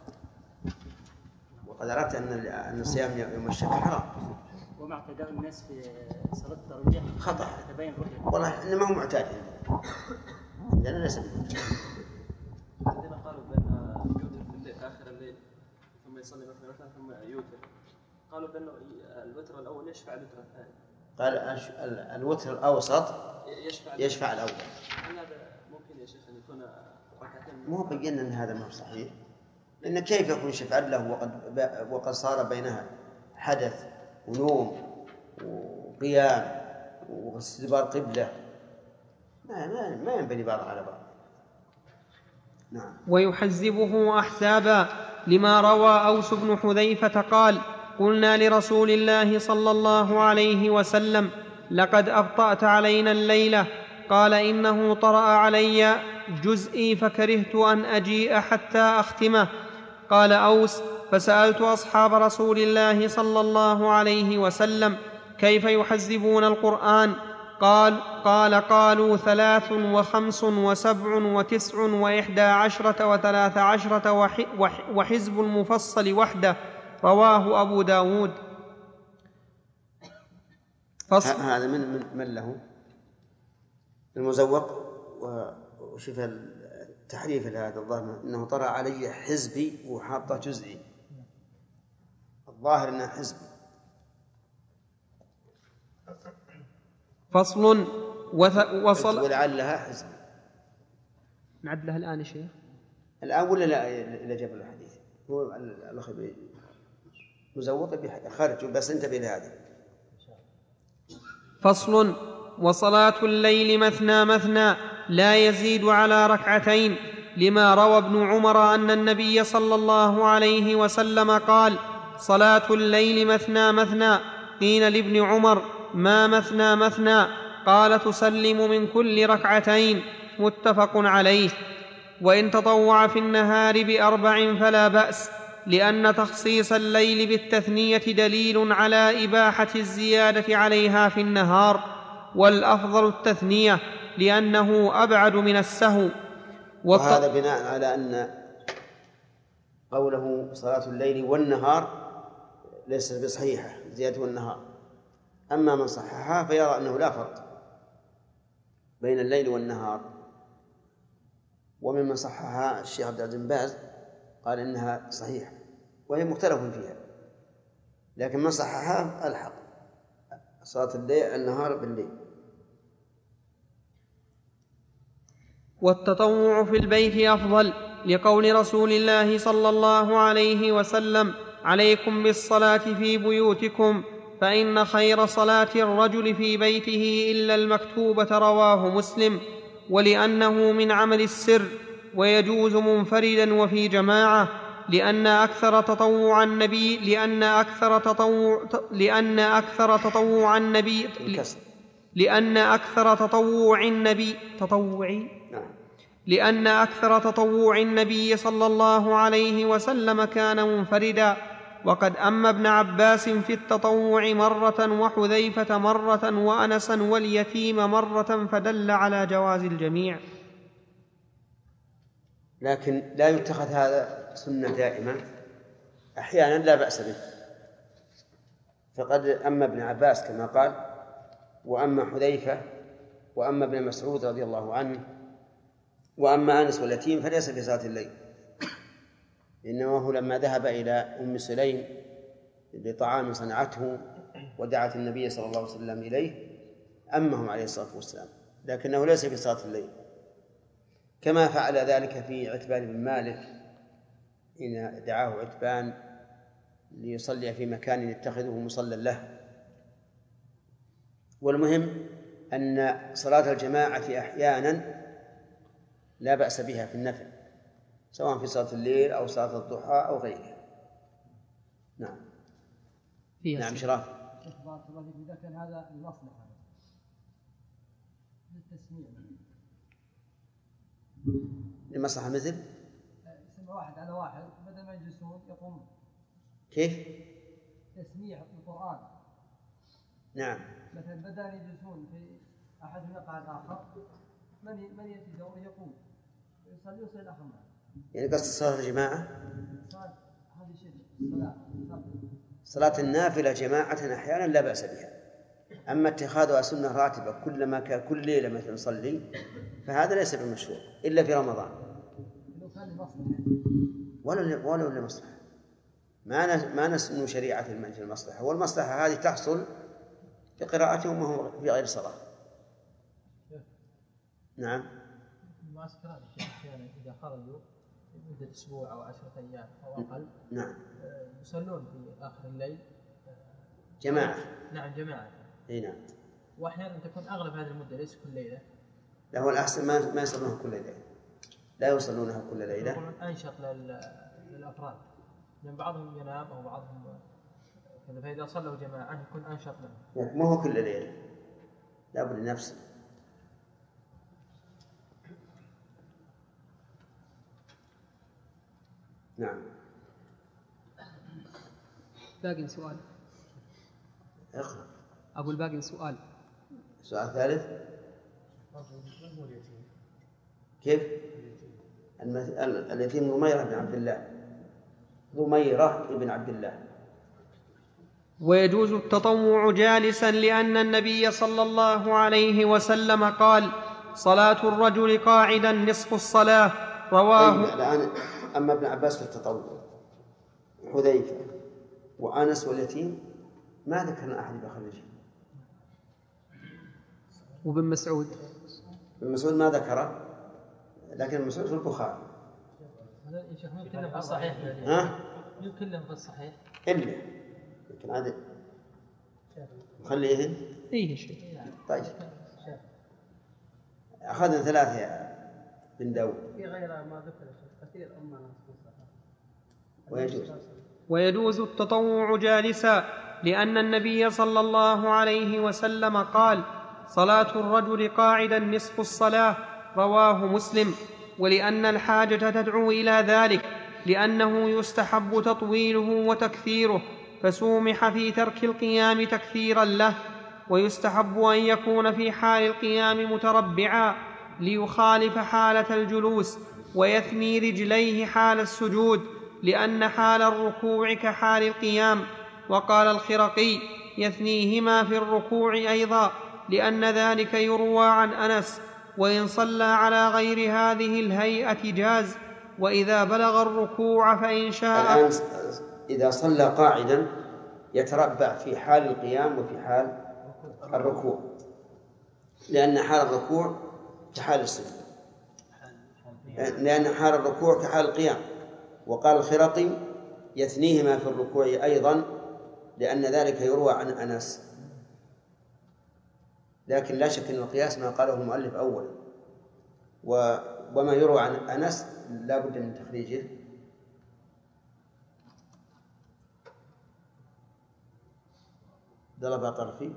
وقد عرفت أن الصيام يوم الشك حرام. وما اعتاده الناس في صلاة التراويح خطأ تتبين رؤية. والله إنه ما هو معتاد لأنه ليس بمعتاد. الذين قالوا بأن يوتر في آخر الليل ثم يصلي مثلا ثم يوتر، قالوا بأنه الوتر الأول يشفع الوتر الثاني. قال الوتر الأوسط يشفع الأول. هل هذا ممكن يا شيخ أن يكون ركعتين؟ مو بينا أن هذا ما هو صحيح، إن كيف يكون شفع له وقد صار بينها حدث ونوم وقيام واستدبار قبلة، ما ينبني بعض على بعض. نعم. ويحزبه أحزابا لما روى أوس بن حذيفة قال قلنا لرسول الله صلى الله عليه وسلم لقد أبطأت علينا الليلة، قال إنه طرأ علي جزئي فكرهت أن أجيء حتى أختمه. قال أوس فسألت أصحاب رسول الله صلى الله عليه وسلم كيف يحزبون القرآن؟ قالوا 3 و5 و7 و9 و11 و13 وحزب المفصل وحده. رواه أبو داود. هذا من له المزوق وشوف التحريف لهذا الظاهر إنه طرأ علي حزبي وحاطة جزئي، الظاهر إنه حزبي. فصل. ولعلها حزبي. نعد لها الآن يا شيخ الآن ولا لا إلى جبل الحديث هو الأخ مزوق بخارج بس انتبه لهذا. فصل. وصلاة الليل مثنى مثنى لا يزيد على 2 لما روى ابن عمر أن النبي صلى الله عليه وسلم قال صلاة الليل مثنى مثنى. قيل لابن عمر ما مثنى مثنى؟ قال تسلم من كل 2. متفق عليه. وإن تطوع في النهار ب4 فلا بأس، لأن تخصيص الليل بالتثنية دليل على إباحة الزيادة عليها في النهار، والأفضل التثنية لأنه أبعد من السهو. وهذا بناء على أن قوله صلاة الليل والنهار ليست بصحيحة زيادة النهار. أما من صححها فيرى أنه لا فرق بين الليل والنهار. وممن صححها الشيخ عبد العزيز بن باز قال إنها صحيحة وهي مختلف فيها، لكن من صححها ألحق صلاة الليل النهار بالليل. والتطوع في البيت أفضل، لقول رسول الله صلى الله عليه وسلم: عليكم بالصلاة في بيوتكم فإن خير صلاة الرجل في بيته إلا المكتوبة. رواه مسلم. ولأنه من عمل السر، ويجوز منفردا وفي جماعة، لأن أكثر تطوع النبي صلى الله عليه وسلم كان منفردا. وقد أما ابن عباس في التطوع مرة، وحذيفة مرة، وأنسا واليتيم مرة، فدل على جواز الجميع. لكن لا يتخذ هذا سنة دائما، أحيانا لا بأس به. فقد أما ابن عباس كما قال، وأما حذيفة، وأما ابن مسعود رضي الله عنه، وأما أنس واليتيم فليس في صلاة الليل، إنما هو لما ذهب إلى أم سليم لطعام صنعته ودعت النبي صلى الله عليه وسلم إليه أمهم عليه الصلاة والسلام، لكنه ليس في صلاة الليل. كما فعل ذلك في عتبان بن مالك حين دعاه عتبان ليصلي في مكان يتخذه مصلى له. والمهم أن صلاة الجماعة أحيانا لا بأس بها في النفل، سواء في صلاة الليل أو صلاة الضحى أو غيرها. نعم. نعم شراف. إذا كان هذا المصلحة للتسميع، المصلحة مثل يسمى واحد على واحد بدل ما يجلسون يقومون. كيف؟ تسميع القرآن. نعم. مثلا بدل يجلسون في أحد يقع الآخر، من يأتي دوره يقوم يصلي ويصلي الآخر معه. يعني قصد صلاة الجماعة؟ هذه شيء صلاة النافلة جماعة أحيانا لا بأس بها. أما اتخاذها سنة راتبة كلما كان كل ليلة مثلا نصلي فهذا ليس بمشروع إلا في رمضان. ولا لمصلحة. ما نسن شريعة المنهج المصلحة، والمصلحة هذه تحصل بقراءتهم وهم في غير صلاة. نعم. المعسكرات أحيانا إذا خرجوا مدة أسبوع أو 10 أيام أو أقل، نعم، يصلون في آخر الليل جماعة. نعم جماعة. إيه نعم. وأحيانا تكون أغلب هذه المدة ليس كل ليلة. لا، هو الأحسن ما يصلونها كل ليلة، لا يصلونها كل ليلة. أنشط للأفراد، لأن بعضهم ينام أو بعضهم كذا، فإذا صلوا جماعة يكون أنشط لهم. ما هو كل ليلة، لا بد لنفسه. نعم. باقي سؤال. اقرأ. أقول باقي سؤال. السؤال الثالث كيف؟ اليتيم ضميرة بن عبد الله. ضميرة بن عبد الله. ويجوز التطوع جالسا، لأن النبي صلى الله عليه وسلم قال: صلاة الرجل قاعدا نصف الصلاة. رواه. الآن أما ابن عباس في التطوع، حذيفة وأنس واليتيم ما ذكرنا أحد بخرجه. وابن مسعود ما ذكره، لكن ابن مسعود في البخاري. يمكن له في الصحيح. يمكن له في الصحيح إلا لكن هذا خليه. إيه شيء. طيب أخذنا 3 يا بن داود. في غير ما ذكر كثير أما ويجوز التطوع جالسا، لأن النبي صلى الله عليه وسلم قال: صلاة الرجل قاعدا نصف الصلاة. رواه مسلم. ولأن الحاجة تدعو إلى ذلك، لأنه يستحب تطويله وتكثيره، فسومح في ترك القيام تكثيرا له. ويستحب أن يكون في حال القيام متربعا ليخالف حالة الجلوس، ويثني رجليه حال السجود، لأن حال الركوع كحال القيام، وقال الخرقي يثنيهما في الركوع أيضا، لأن ذلك يروى عن أنس، وإن صلى على غير هذه الهيئة جاز. وإذا بلغ الركوع فإن شاء. الآن إذا صلى قاعدا يتربع في حال القيام وفي حال الركوع، لأن حال الركوع كحال السجود، لأن حال الركوع كحال القيام. وقال الخرقي يثنيهما في الركوع أيضا، لأن ذلك يروى عن أنس. لكن لا شك أن القياس ما قاله المؤلف أولا، وما يروى عن أنس لا بد من تخريجه. ضرب طرفي.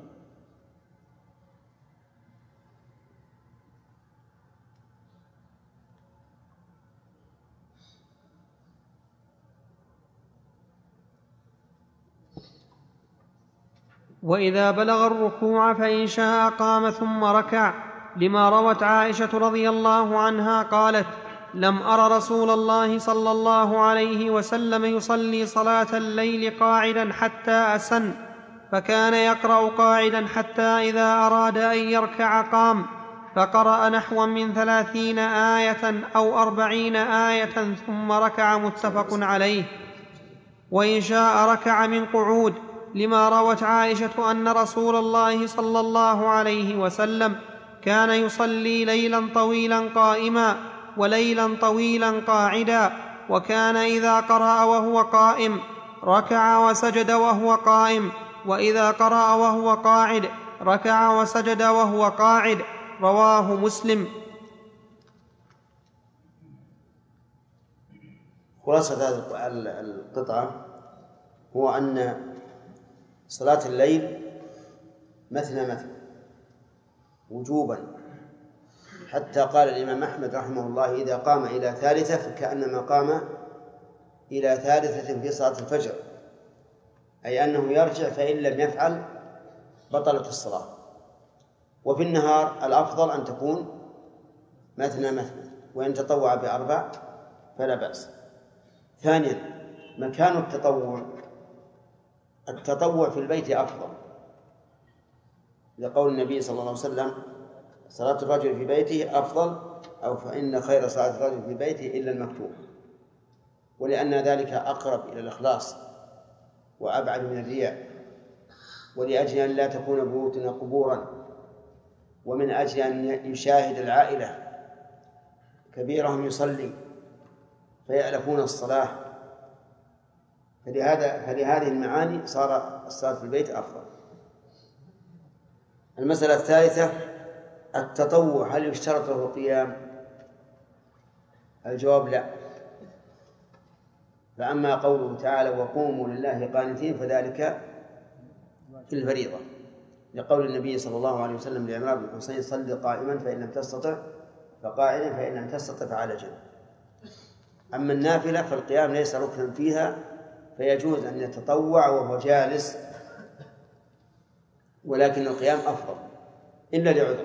وإذا بلغ الركوع فإن شاء قام ثم ركع، لما روت عائشة رضي الله عنها قالت: لم أر رسول الله صلى الله عليه وسلم يصلي صلاة الليل قاعدا حتى أسن، فكان يقرأ قاعدا حتى إذا أراد أن يركع قام، فقرأ نحوا من 30 آية أو 40 آية ثم ركع، متفق عليه. وإن شاء ركع من قعود، لما روت عائشة أن رسول الله صلى الله عليه وسلم كان يصلي ليلا طويلا قائما وليلا طويلا قاعدا، وكان إذا قرأ وهو قائم ركع وسجد وهو قائم، وإذا قرأ وهو قاعد ركع وسجد وهو قاعد. رواه مسلم. خلاصة هذه القطعة هو أن صلاة الليل مثنى مثنى وجوبا، حتى قال الإمام أحمد رحمه الله: إذا قام إلى ثالثة فكأنما قام إلى ثالثة في صلاة الفجر، أي أنه يرجع، فإن لم يفعل بطلت الصلاة. وفي النهار الأفضل أن تكون مثنى مثنى، وإن تطوع ب4 فلا بأس. ثانيا، مكان التطوع في البيت أفضل، لقول النبي صلى الله عليه وسلم: صلاة الرجل في بيته أفضل، أو فإن خير صلاة الرجل في بيته إلا المكتوب، ولأن ذلك أقرب إلى الإخلاص وأبعد من الرياء، ولأجل أن لا تكون بيوتنا قبورا، ومن أجل أن يشاهد العائلة كبيرهم يصلي فيألفون الصلاة، فلهذه المعاني صار الصلاة في البيت أفضل. المسألة الثالثة: التطوع هل يشترط له قيام؟ الجواب لا. فأما قوله تعالى: وقوموا لله قانتين، فذلك في الفريضة، لقول النبي صلى الله عليه وسلم لعمران بن حسين: صل قائما فإن لم تستطع فقاعدا فإن لم تستطع فعلى جنب. أما النافلة فالقيام ليس ركنا فيها، فيجوز أن يتطوع وهو جالس، ولكن القيام أفضل إلا لعذر.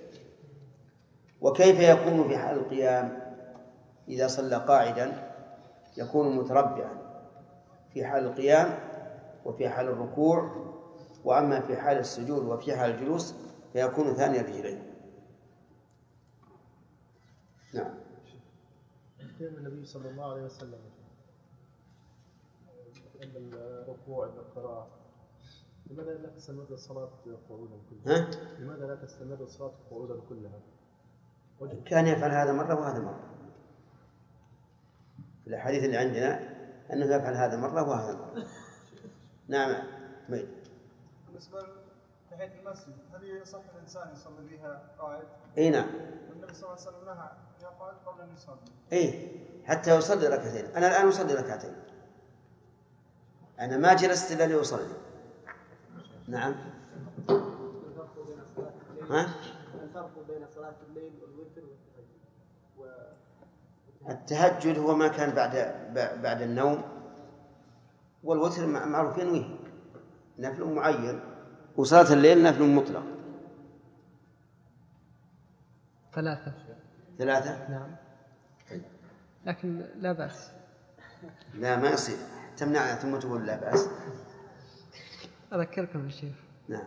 وكيف يكون في حال القيام؟ إذا صلى قاعدا يكون متربعا في حال القيام وفي حال الركوع، وأما في حال السجود وفي حال الجلوس فيكون ثاني الرجلين. نعم. كان النبي صلى الله عليه وسلم عند الركوع عند القراءة، لماذا لا تستمر الصلاة قعودا كلها؟ لماذا لا تستمر الصلاة قعودا كلها؟ كان يفعل هذا مرة وهذا مرة. في الحديث اللي عندنا أنه يفعل هذا مرة وهذا مرة. نعم. بالنسبة لتحية المسجد، هل يصح الإنسان يصلي بها قاعد؟ أي نعم. النبي صلى الله عليه وسلم نهى يقعد قبل أن يصلي. أي حتى يصلي ركعتين. أنا الآن أصلي ركعتين، أنا ما جلست إلا لأصلي. نعم. الفرق بين صلاة الليل والوتر التهجد هو ما كان بعد النوم، والوتر معروف ينويه نفل معين، وصلاة الليل نفل مطلق. 3 نعم، لكن لا بأس. لا ما يصير تمنعنا ثم تقول لا بأس. أذكركم يا شيخ. نعم.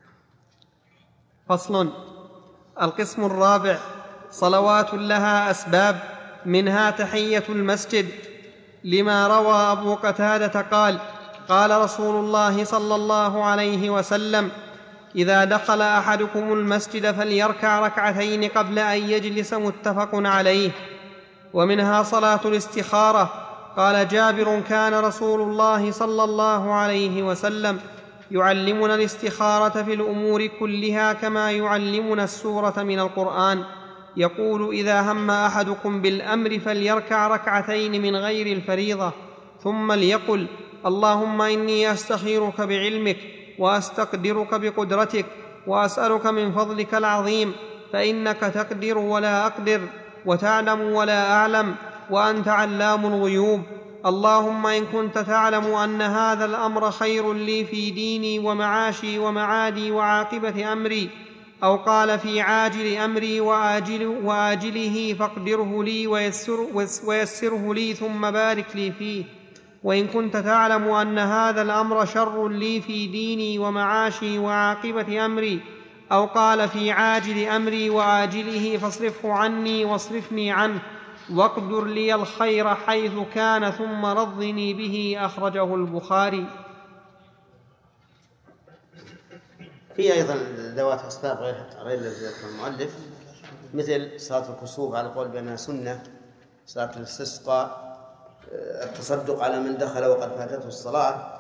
فصل. القسم الرابع: صلوات لها أسباب، منها تحية المسجد، لما روى أبو قتادة قال: قال رسول الله صلى الله عليه وسلم: إذا دخل أحدكم المسجد فليركع ركعتين قبل أن يجلس، متفق عليه. ومنها صلاة الاستخارة. قال جابر: كان رسول الله صلى الله عليه وسلم يعلمنا الاستخارة في الأمور كلها كما يعلمنا السورة من القرآن. يقول: إذا هم أحدكم بالأمر فليركع ركعتين من غير الفريضة، ثم ليقل: اللهم إني أستخيرك بعلمك وأستقدرك بقدرتك وأسألك من فضلك العظيم، فإنك تقدر ولا أقدر وتعلم ولا أعلم وأنت علام الغيوب. اللهم إن كنت تعلم أن هذا الأمر خير لي في ديني ومعاشي ومعادي وعاقبة أمري، أو قال في عاجل أمري وآجله، فاقدره لي ويسره لي ثم بارك لي فيه. وإن كنت تعلم أن هذا الأمر شر لي في ديني ومعاشي وعاقبة أمري، أو قال في عاجل أمري وآجله، فاصرفه عني واصرفني عنه، واقدر لي الخير حيث كان ثم رضني به. أخرجه البخاري. في أيضا ذوات أسباب غير المؤلف، مثل صلاة الكسوف على قول بأنها سنة، صلاة الاستسقاء، التصدق على من دخل وقد فاتته الصلاة،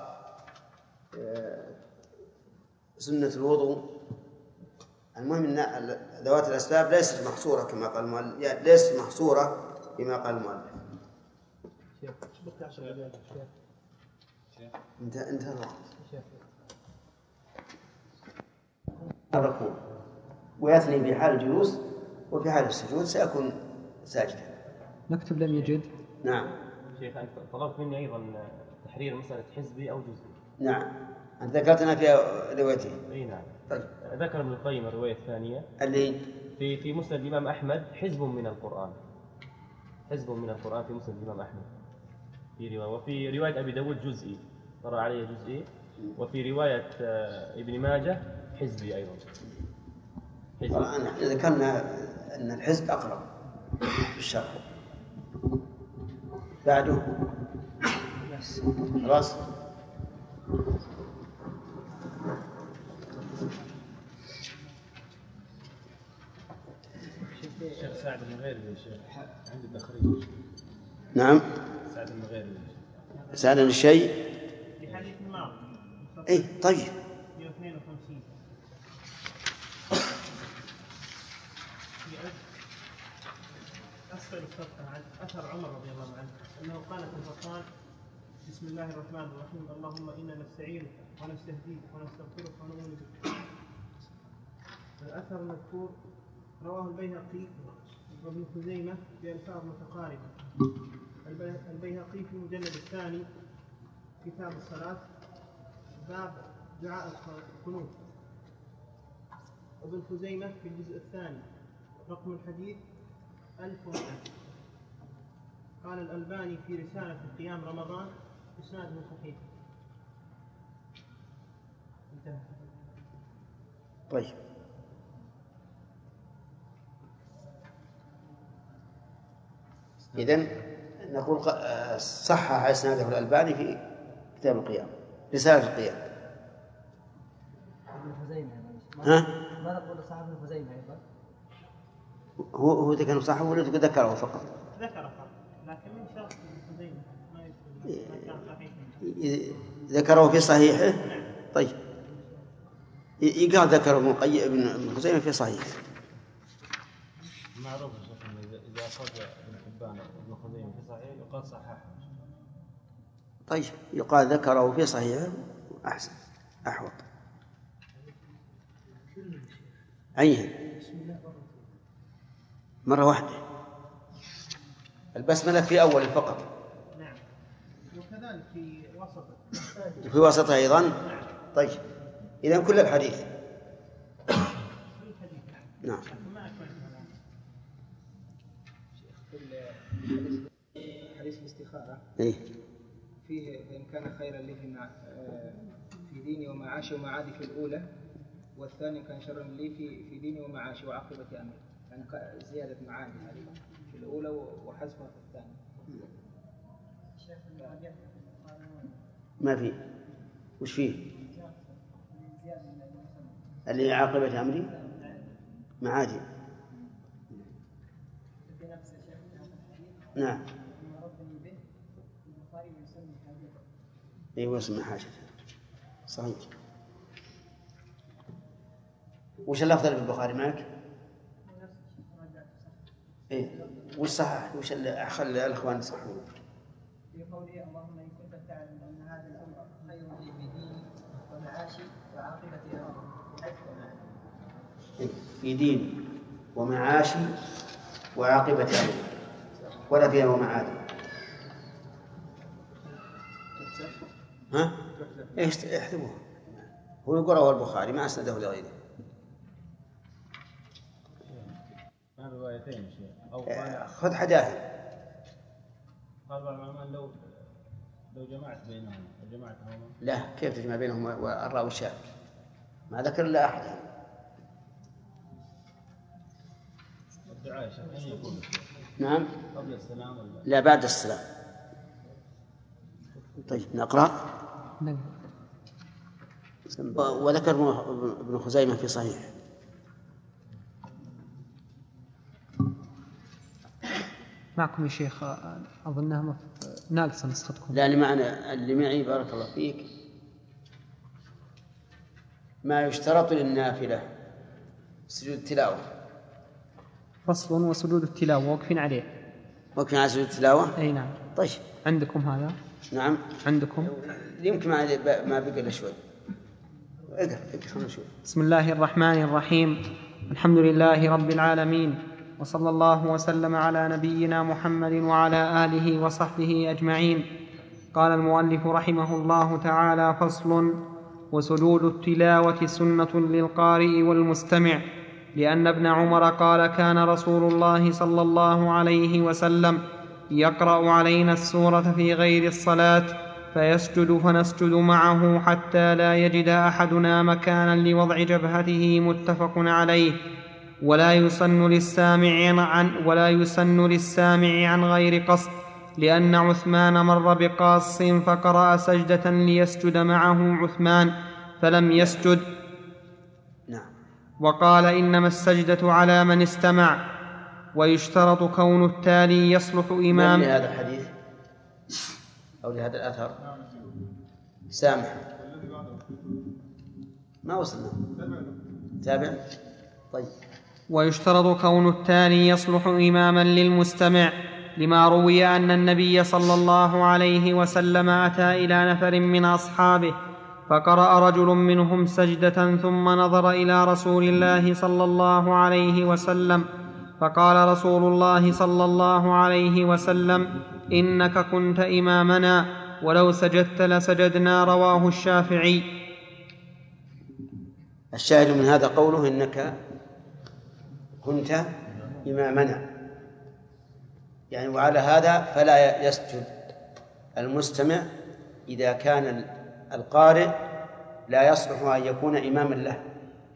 سنة الوضوء. المهم أن ذوات الأسباب ليست محصورة كما قال المؤلف، ليست محصورة كما قال المؤلف. انتهى الركوع، ويثني في حال الجلوس، وفي حال السجود سيكون ساجدا. نكتب لم يجد. نعم. شيخ أنت طلبت مني أيضا تحرير مسألة حزبي أو جزئي. نعم، أنت ذكرتنا في روايتين. أي نعم. طيب. ذكر ابن القيم الرواية الثانية اللي في مسند الإمام أحمد: حزب من القرآن. حزب من القرآن في مسند الإمام أحمد في رواية، وفي رواية أبي داود جزئي، قرأ عليه جزئي، وفي رواية ابن ماجه حزبي أيضا. نحن ذكرنا أن الحزب أقرب في الشرع. بعده خلاص. الشيخ سعد المغيري يا شيخ عند التخريج. نعم. سعد المغيري. سعد الشيء. في حديث الماضي. أي طيب. 152. أسفل الصفحة عن أثر عمر رضي الله عنه أنه قال في الفرقان: بسم الله الرحمن الرحيم، اللهم إنا نستعينك ونستهديك ونستغفرك ونؤمن بك. الأثر المذكور رواه البيهقي وابن خزيمة بألفاظ متقاربة. البيهقي في المجلد الثاني كتاب الصلاة باب دعاء القنوت، وابن خزيمة في الجزء الثاني رقم الحديث 1001. قال الألباني في رسالة قيام رمضان: إسناده صحيح. انتهى. طيب. إذن نقول صحح إسناده الألباني في كتاب القيام، رسالة القيام. ابن خزيمة. ها؟ ما نقول صاحب ابن خزيمة أيضا. هو ذكر صححه ولا ذكره فقط؟ ذكره فقط، لكن من شرط ابن خزيمة ما ذكره في صحيحه. طيب، يقال ذكره ابن خزيمة في صحيحه. معروف إذا أخرج ابن حبان ابن خزيمة في صحيح يقال صححه. طيب، يقال ذكره في صحيحه أحسن، أحوط. أيها مرة واحدة، البسملة في أول فقط. نعم، وكذلك في وسطه. في وسطه أيضا. طيب، إذن كل الحديث. نعم. حديث الاستخارة إيه؟ فيه إن كان خيرا لي في ديني ومعاشي ومعادي في الأولى، والثاني كان شرا لي في ديني ومعاشي وعاقبة أمري، يعني زيادة معاني هذه في الأولى وحذفها في الثانية. ما في. وش فيه؟ اللي هي عاقبة أمري معادي. نعم. ايوه اسمه حاجة صحيح. وش الأفضل بالبخاري معك؟ إيه وش صحح؟ وش خلي الأخوان يصححون؟ في قوله اللهم إن كنت تعلم أن هذا الأمر خير لي في ديني ومعاشي وعاقبة أمري. في ديني ومعاشي وعاقبة أمري ولا فيها ومعادي. ها؟ ايش احسبوه؟ هو يقرأه البخاري ما أسنده لغيره. روايتين خذ حداثة. قال العلماء لو جمعت بينهم وجمعتهما. لا كيف تجمع بينهم والراوي الشاذ؟ ما ذكر إلا أحد. الدعاء شيخ يكون نعم. قبل السلام ولا لا بعد السلام. طيب نقرأ. وذكر ابن خزيمة في صحيح. معكم يا شيخ أظنها ناقصة نسختكم. لا اللي معي بارك الله فيك ما يشترط للنافلة سجود التلاوة. فصل وسجود التلاوة وقفين عليه. وقفين على سجود التلاوة. أي نعم. طيب عندكم هذا؟ نعم عندكم. يمكن ما بقى إلا شوي. اقرأ نشوف. بسم الله الرحمن الرحيم. الحمد لله رب العالمين، وصلى الله وسلم على نبينا محمد وعلى آله وصحبه أجمعين. قال المؤلف رحمه الله تعالى: فصل. وسجود التلاوة سنة للقارئ والمستمع، لأن ابن عمر قال: كان رسول الله صلى الله عليه وسلم يقرأ علينا السورة في غير الصلاة فيسجد فنسجد معه حتى لا يجد أحدنا مكانا لوضع جبهته. متفق عليه. ولا يسن للسامع عن غير قصد، لأن عثمان مر بقاص فقرأ سجدة ليسجد معه عثمان فلم يسجد. وقال: إنما السجدة على من استمع. ويشترط كون التالي يصلح إمام. لهذا الحديث أو لهذا الأثر سامح ما وصلنا تابع. طيب. ويشترط كون التالي يصلح إماما للمستمع، لما روي أن النبي صلى الله عليه وسلم أتى إلى نفر من أصحابه فقرأ رجل منهم سجدة ثم نظر إلى رسول الله صلى الله عليه وسلم فقال رسول الله صلى الله عليه وسلم: إنك كنت إمامنا ولو سجدت لسجدنا. رواه الشافعي. الشاهد من هذا قوله: إنك كنت إمامنا، يعني وعلى هذا فلا يسجد المستمع إذا كان القارئ لا يصلح أن يكون إماما له،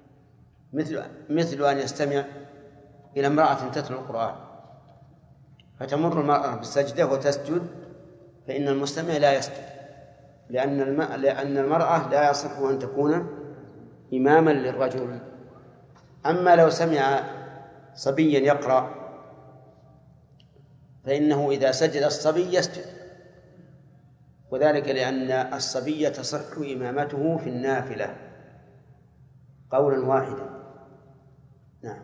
مثل أن يستمع إلى امرأة تتلو القرآن فتمر المرأة بالسجدة وتسجد، فإن المستمع لا يسجد، لأن المرأة لا يصح أن تكون إماما للرجل. أما لو سمع صبيا يقرأ فإنه إذا سجد الصبي يسجد، وذلك لأن الصبي تصح إمامته في النافلة قولا واحدا. نعم.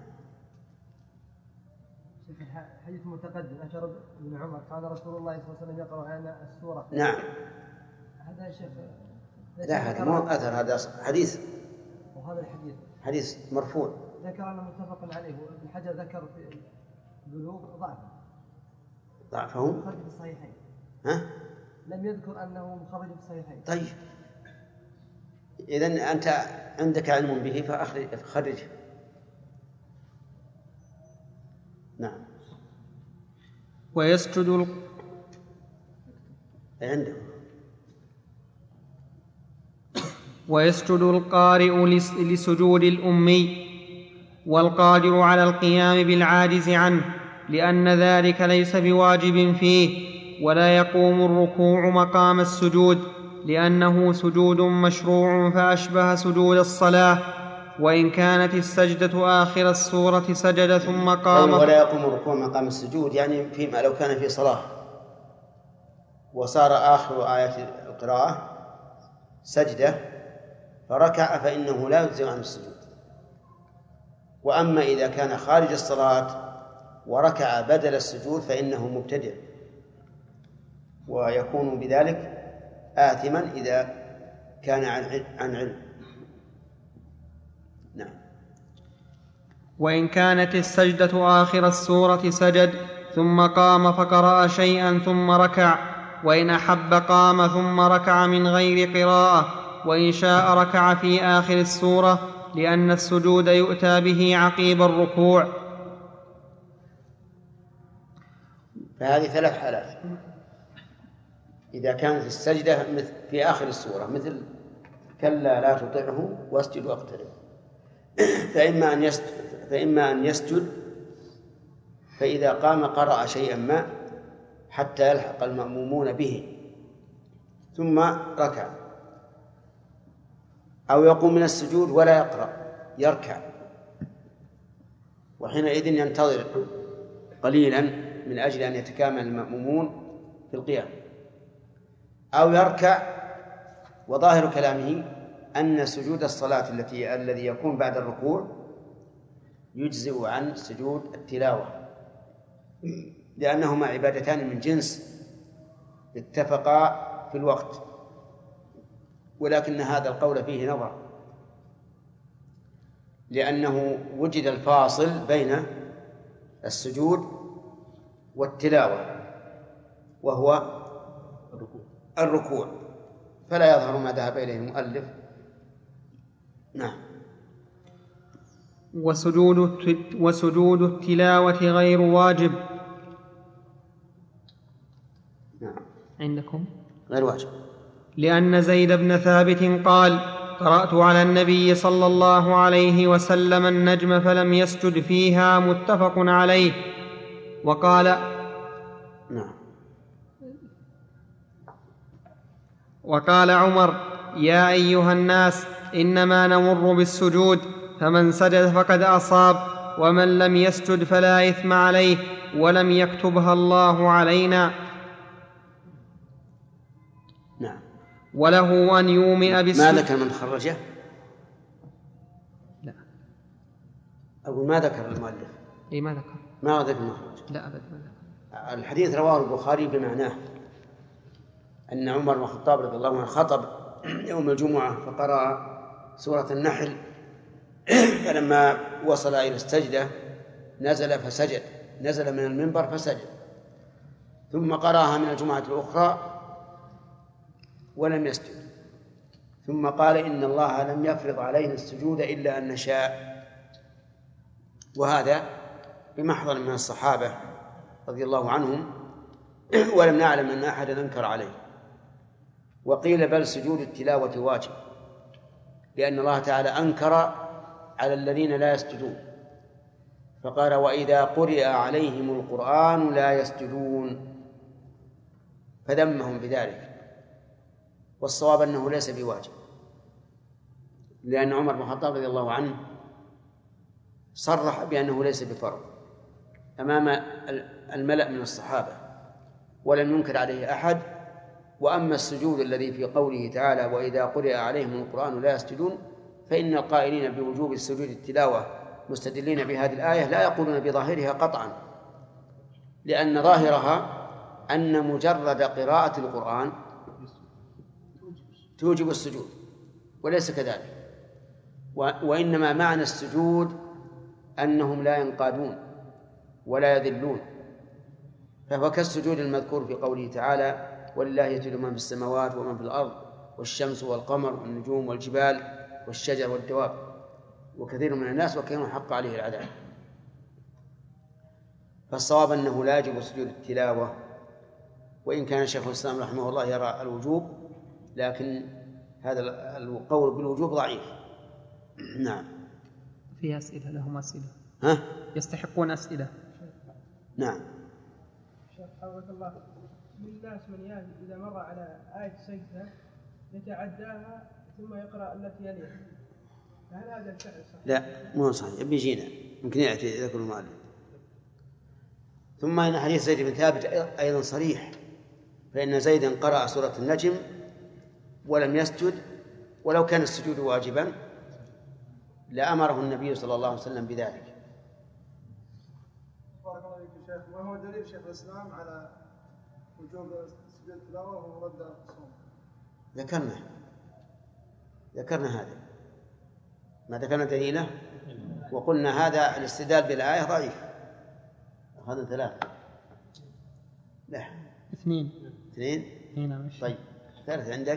حديث متقدم أشار ابن عمر قال رسول الله صلى الله عليه وسلم يقرأ علينا السورة. نعم. هذا شيخ لا هذا مو أثر، هذا حديث. وهذا الحديث حديث مرفوع. ذكر أنه متفق عليه، وابن حجر ذكر في البلوغ ضعفه مخرج في الصحيحين. ها؟ لم يذكر أنه مخرج في الصحيحين. طيب إذن أنت عندك علم به فخرجه. نعم. ويسجد عنده ويسجد القارئ لسجود الأمي والقادر على القيام بالعاجز عنه، لأن ذلك ليس بواجب فيه، ولا يقوم الركوع مقام السجود، لأنه سجود مشروع فأشبه سجود الصلاة. وإن كانت السجدة آخر السورة سجد ثم قام. ولا يقوم الركوع مقام السجود يعني فيما لو كان في صلاة وصار آخر آية القراءة سجدة فركع فإنه لا يجزئ عن السجود. وأما إذا كان خارج الصلاة وركع بدل السجود فإنه مبتدع ويكون بذلك آثما إذا كان عن علم. نعم. وإن كانت السجدة آخر السورة سجد ثم قام فقرأ شيئا ثم ركع، وإن أحب قام ثم ركع من غير قراءة، وإن شاء ركع في آخر السورة، لأن السجود يؤتى به عقيب الركوع. فهذه 3 حالات. إذا كانت السجدة في آخر السورة مثل كلا لا تطعه واسجد واقترب، فإما أن يسجد فإذا قام قرأ شيئا ما حتى يلحق المأمومون به ثم ركع، أو يقوم من السجود ولا يقرأ يركع، وحينئذ ينتظر قليلا من أجل أن يتكامل المأمومون في القيام، أو يركع. وظاهر كلامه أن سجود الصلاة الذي يكون بعد الركوع يجزئ عن سجود التلاوة، لأنهما عبادتان من جنس اتفقا في الوقت، ولكن هذا القول فيه نظر، لأنه وجد الفاصل بين السجود والتلاوة وهو الركوع، فلا يظهر ما ذهب إليه المؤلف. نعم. وسجود التلاوة غير واجب. نعم. عندكم غير واجب، لأن زيد بن ثابت قال: قرأت على النبي صلى الله عليه وسلم النجم فلم يسجد فيها، متفق عليه. وقال: نعم. وقال عمر: يا أيها الناس إنما نمر بالسجود، فمن سجد فقد أصاب، ومن لم يسجد فلا إثم عليه، ولم يكتبها الله علينا. نعم. وله أن يومئ بالسجود. ما ذكر من خرجه؟ لا. أقول ما ذكر المؤلف. إيه ما ذكر. ما ذكر المخرج. لا أبدا. الحديث رواه البخاري بمعناه، أن عمر بن الخطاب رضي الله عنه خطب يوم الجمعة فقرأ سورة النحل، فلما وصل إلى السجدة نزل فسجد، نزل من المنبر فسجد، ثم قرأها من الجمعة الأخرى ولم يسجد، ثم قال: إن الله لم يفرض علينا السجود إلا أن نشاء. وهذا بمحضر من الصحابة رضي الله عنهم، ولم نعلم أن أحدا أنكر عليه. وقيل بل سجود التلاوة واجب، لأن الله تعالى أنكر على الذين لا يسجدون، فقال: وإذا قرئ عليهم القرآن لا يسجدون، فذمهم بذلك. والصواب أنه ليس بواجب، لأن عمر بن الخطاب رضي الله عنه صرح بأنه ليس بفرض أمام الملأ من الصحابة، ولم ينكر عليه أحد. وأما السجود الذي في قوله تعالى: وإذا قرئ عليهم القرآن لا يسجدون، فإن القائلين بوجوب السجود التلاوة مستدلين بهذه الآية لا يقولون بظاهرها قطعا، لأن ظاهرها أن مجرد قراءة القرآن توجب السجود، وليس كذلك. وإنما معنى السجود أنهم لا ينقادون ولا يذلون، فهو كالسجود المذكور في قوله تعالى: ولله يسجد من في السماوات ومن في الأرض والشمس والقمر والنجوم والجبال والشجر والدواب وكثير من الناس وكانوا حق عليه العذاب. فالصواب أنه لا يجب سجود التلاوة، وإن كان شيخ الإسلام رحمه الله يرى الوجوب، لكن هذا القول بالوجوب ضعيف. نعم. في أسئلة، لهم أسئلة. ها؟ يستحقون أسئلة. نعم. شيخ حفظك الله، من الناس من يأتي إذا مر على آية سجدة يتعداها ثم يقرأ التي يليها، فهل هذا الفعل صحيح؟ لا مو صحيح، بيجينا يمكن يأتي ذكر المؤلف. ثم إن حديث زيد بن ثابت أيضا صريح، فإن زيدا قرأ سورة النجم ولم يسجد، ولو كان السجود واجبا لأمره النبي صلى الله عليه وسلم بذلك. بارك الله فيك يا شيخ. ما هو دليل شيخ الإسلام على وجوب سجود التلاوة ورد الصوم؟ ذكرنا هذا، ما ذكرنا دليله، وقلنا هذا الاستدلال بالآية ضعيف. أخذنا 3. لا 2. هنا طيب 3 عندك.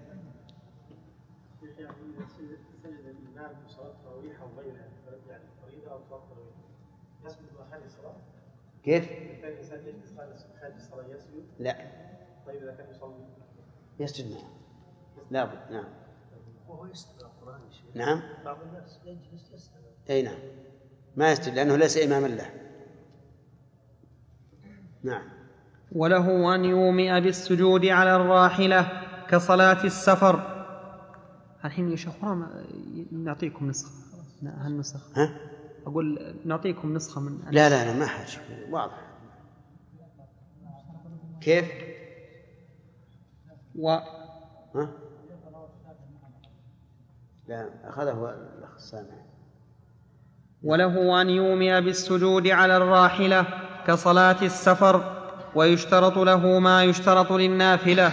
سجد الإمام في صلاة التراويح أو غيرها، يعني الفريضة أو صلاة التراويح، يسجد خارج الصلاة؟ كيف؟ كان الإنسان يجلس خارج الصلاة يسجد؟ لا. طيب إذا كان يصلي؟ يسجد معه. لابد. نعم. وهو يستمع القرآن يا شيخ. نعم. بعض الناس يجلس يستمع. أي نعم، ما يسجد لأنه ليس إماما له. نعم. وله أن يومئ بالسجود على الراحلة كصلاة السفر. الحين يا شيخ نعطيكم نسخة هالنسخ. ها؟ أقول نعطيكم نسخة من لا ما حاجة، واضح. كيف؟ ها؟ لا أخذه الأخ السامع. وله أن يومئ بالسجود على الراحلة كصلاة السفر، ويشترط له ما يشترط للنافلة،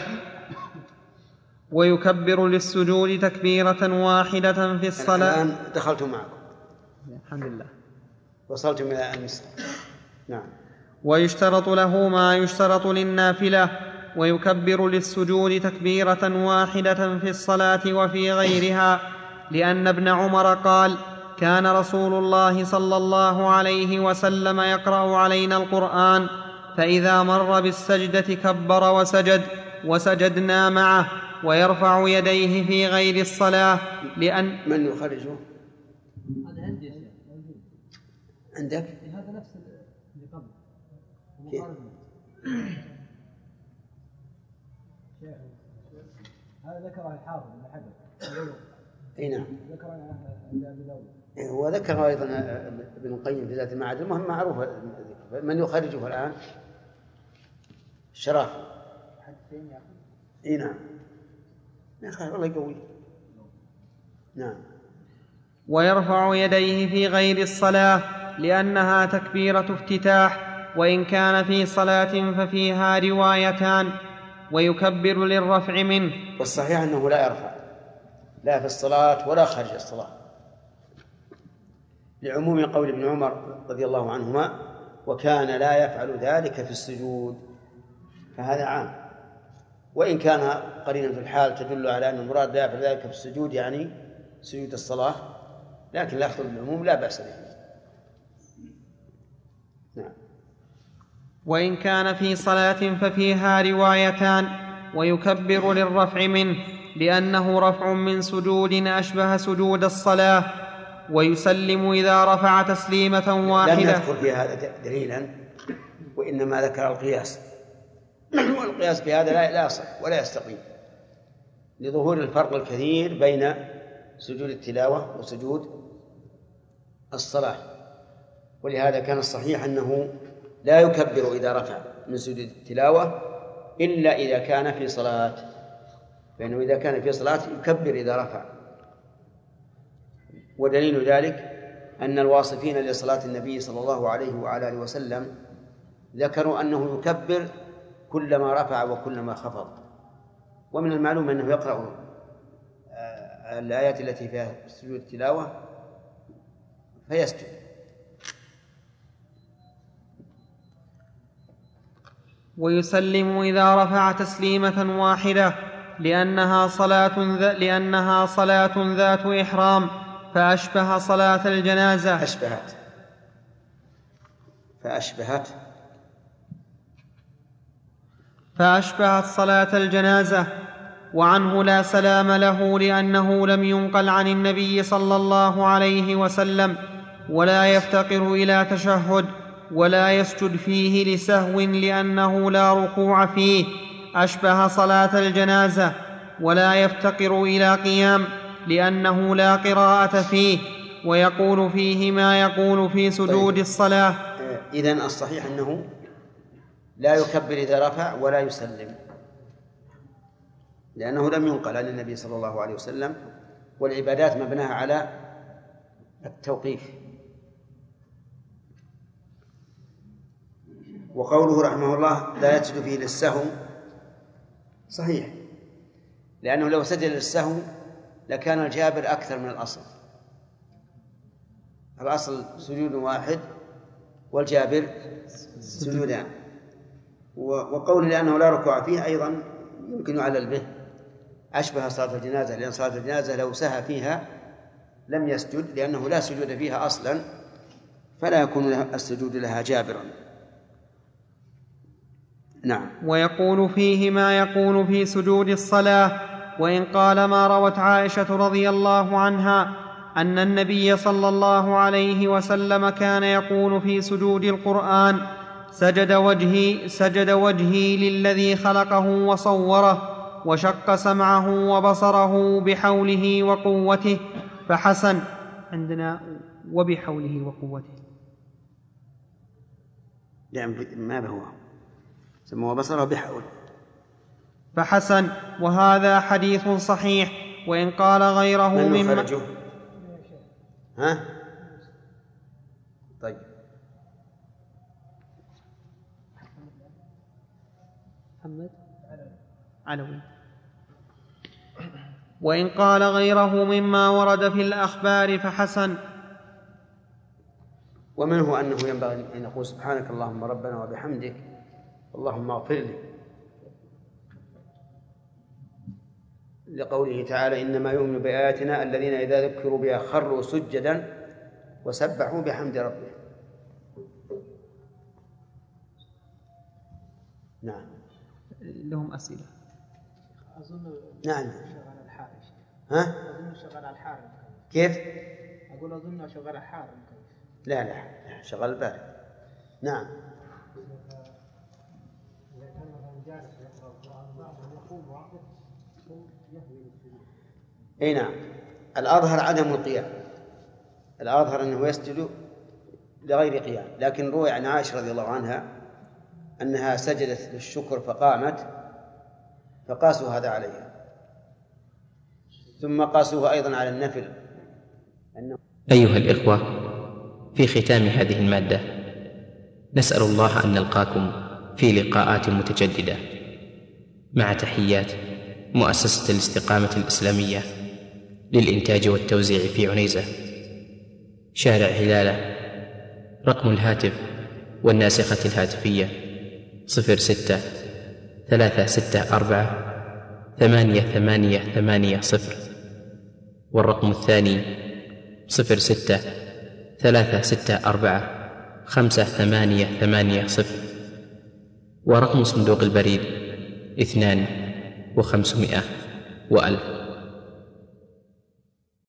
ويكبر للسجود تكبيرة واحدة في الصلاة. الآن دخلت معكم الحمد لله، وصلتم إلى المسجد. نعم. ويشترط له ما يشترط للنافلة، ويكبر للسجود تكبيرة واحدة في الصلاة وفي غيرها، لأن ابن عمر قال: كان رسول الله صلى الله عليه وسلم يقرأ علينا القرآن، فإذا مر بالسجدة كبر وسجد، وسجدنا معه، ويرفع يديه في غير الصلاة. لأن من يخرجه؟ هذا عندي عندك؟ هذا نفس اللي قبل. هذا ذكره الحافظ بن حجر. اي نعم. ذكر هو ذكر ايضا ابن القيم في ذات المعاد. المهم معروف. من يخرجه الان؟ الشراف. اي نعم. يا اخي والله يقوي. نعم. ويرفع يديه في غير الصلاة لأنها تكبيرة افتتاح، وإن كان في صلاة ففيها روايتان، ويكبر للرفع منه. والصحيح أنه لا يرفع لا في الصلاة ولا خارج الصلاة، لعموم قول ابن عمر رضي الله عنهما: وكان لا يفعل ذلك في السجود. فهذا عام، وإن كان قرينة الحال تدل على أن المراد لا يفعل ذلك في السجود يعني سجود الصلاة، لكن لا يخطر بالعموم لا بأس به. نعم. وإن كان في صلاة ففيها روايتان، ويكبر للرفع منه لأنه رفع من سجود أشبه سجود الصلاة، ويسلم إذا رفع تسليمة واحدة. لم يذكر في هذا دليلا، وإنما ذكر القياس، والقياس بهذا لا يصح ولا يستقيم، لظهور الفرق الكثير بين سجود التلاوة وسجود الصلاة. ولهذا كان الصحيح أنه لا يكبر إذا رفع من سجود التلاوة إلا إذا كان في صلاة، فإنه إذا كان في صلاة يكبر إذا رفع. ودليل ذلك أن الواصفين لصلاة النبي صلى الله عليه وعلى آله وسلم ذكروا أنه يكبر كلما رفع وكلما خفض. ومن المعلوم أنه يقرأ الآيات التي فيها سجود التلاوة فيسجد. ويسلم إذا رفع تسليمة واحدة لأنها صلاة ذات إحرام، فأشبه صلاة الجنازة. فأشبهت صلاة الجنازة، وعنه لا سلام له لأنه لم ينقل عن النبي صلى الله عليه وسلم، ولا يفتقر إلى تشهد، ولا يسجد فيه لسهو لأنه لا ركوع فيه أشبه صلاة الجنازة، ولا يفتقر إلى قيام لأنه لا قراءة فيه، ويقول فيه ما يقول في سجود الصلاة. إذن الصحيح أنه لا يكبر إذا رفع ولا يسلم، لأنه لم ينقل عن النبي صلى الله عليه وسلم، والعبادات مبناها على التوقيف. وقوله رحمه الله لا يسجد فيه للسهو صحيح، لأنه لو سجد للسهو لكان الجابر أكثر من الأصل. الأصل سجود واحد والجابر سجودان. وقوله لأنه لا ركوع فيه أيضا يمكن يعلل به، أشبه صلاة الجنازة، لأن صلاة الجنازة لو سهى فيها لم يسجد، لأنه لا سجود فيها أصلا، فلا يكون السجود لها جابرا. نعم. ويقول فيه ما يقول في سجود الصلاة. وإن قال ما روت عائشة رضي الله عنها أن النبي صلى الله عليه وسلم كان يقول في سجود القرآن سجد وجهي للذي خلقه وصوره وشق سمعه وبصره بحوله وقوته، فحسن. عندنا وبحوله وقوته، يعني ما هو سموه بصره بحول، فحسن. وهذا حديث صحيح. وإن قال غيره مما خرجه. ها؟ طيب. محمد علوي. وإن قال غيره مما ورد في الأخبار فحسن. ومنه أنه ينبغي أن نقول سبحانك اللهم ربنا وبحمدك اللهم اغفر لي، لقوله تعالى إنما يؤمن بآياتنا الذين إذا ذكروا بها خروا سجدا وسبحوا بحمد ربهم. نعم. لهم أسئلة. أظن نعم. شغال الحارج. ها؟ أظن شغال الحارج. كيف؟ أقول أظن شغال الحارج. لا شغال البارد. نعم. اي نعم. الأظهر عدم القيام، الأظهر أنه يسجد لغير قيام، لكن روي عن عائشة رضي الله عنها أنها سجدت للشكر فقامت، فقاسوا هذا عليها، ثم قاسوه أيضا على النفل. أيها الإخوة، في ختام هذه المادة نسأل الله أن نلقاكم في لقاءات متجددة، مع تحيات مؤسسة الاستقامة الإسلامية للإنتاج والتوزيع في عنيزة، شارع هلالة. رقم الهاتف والناسخة الهاتفية 06-364-8880، والرقم الثاني 06-364-5880، ورقم صندوق البريد 2500 و1000.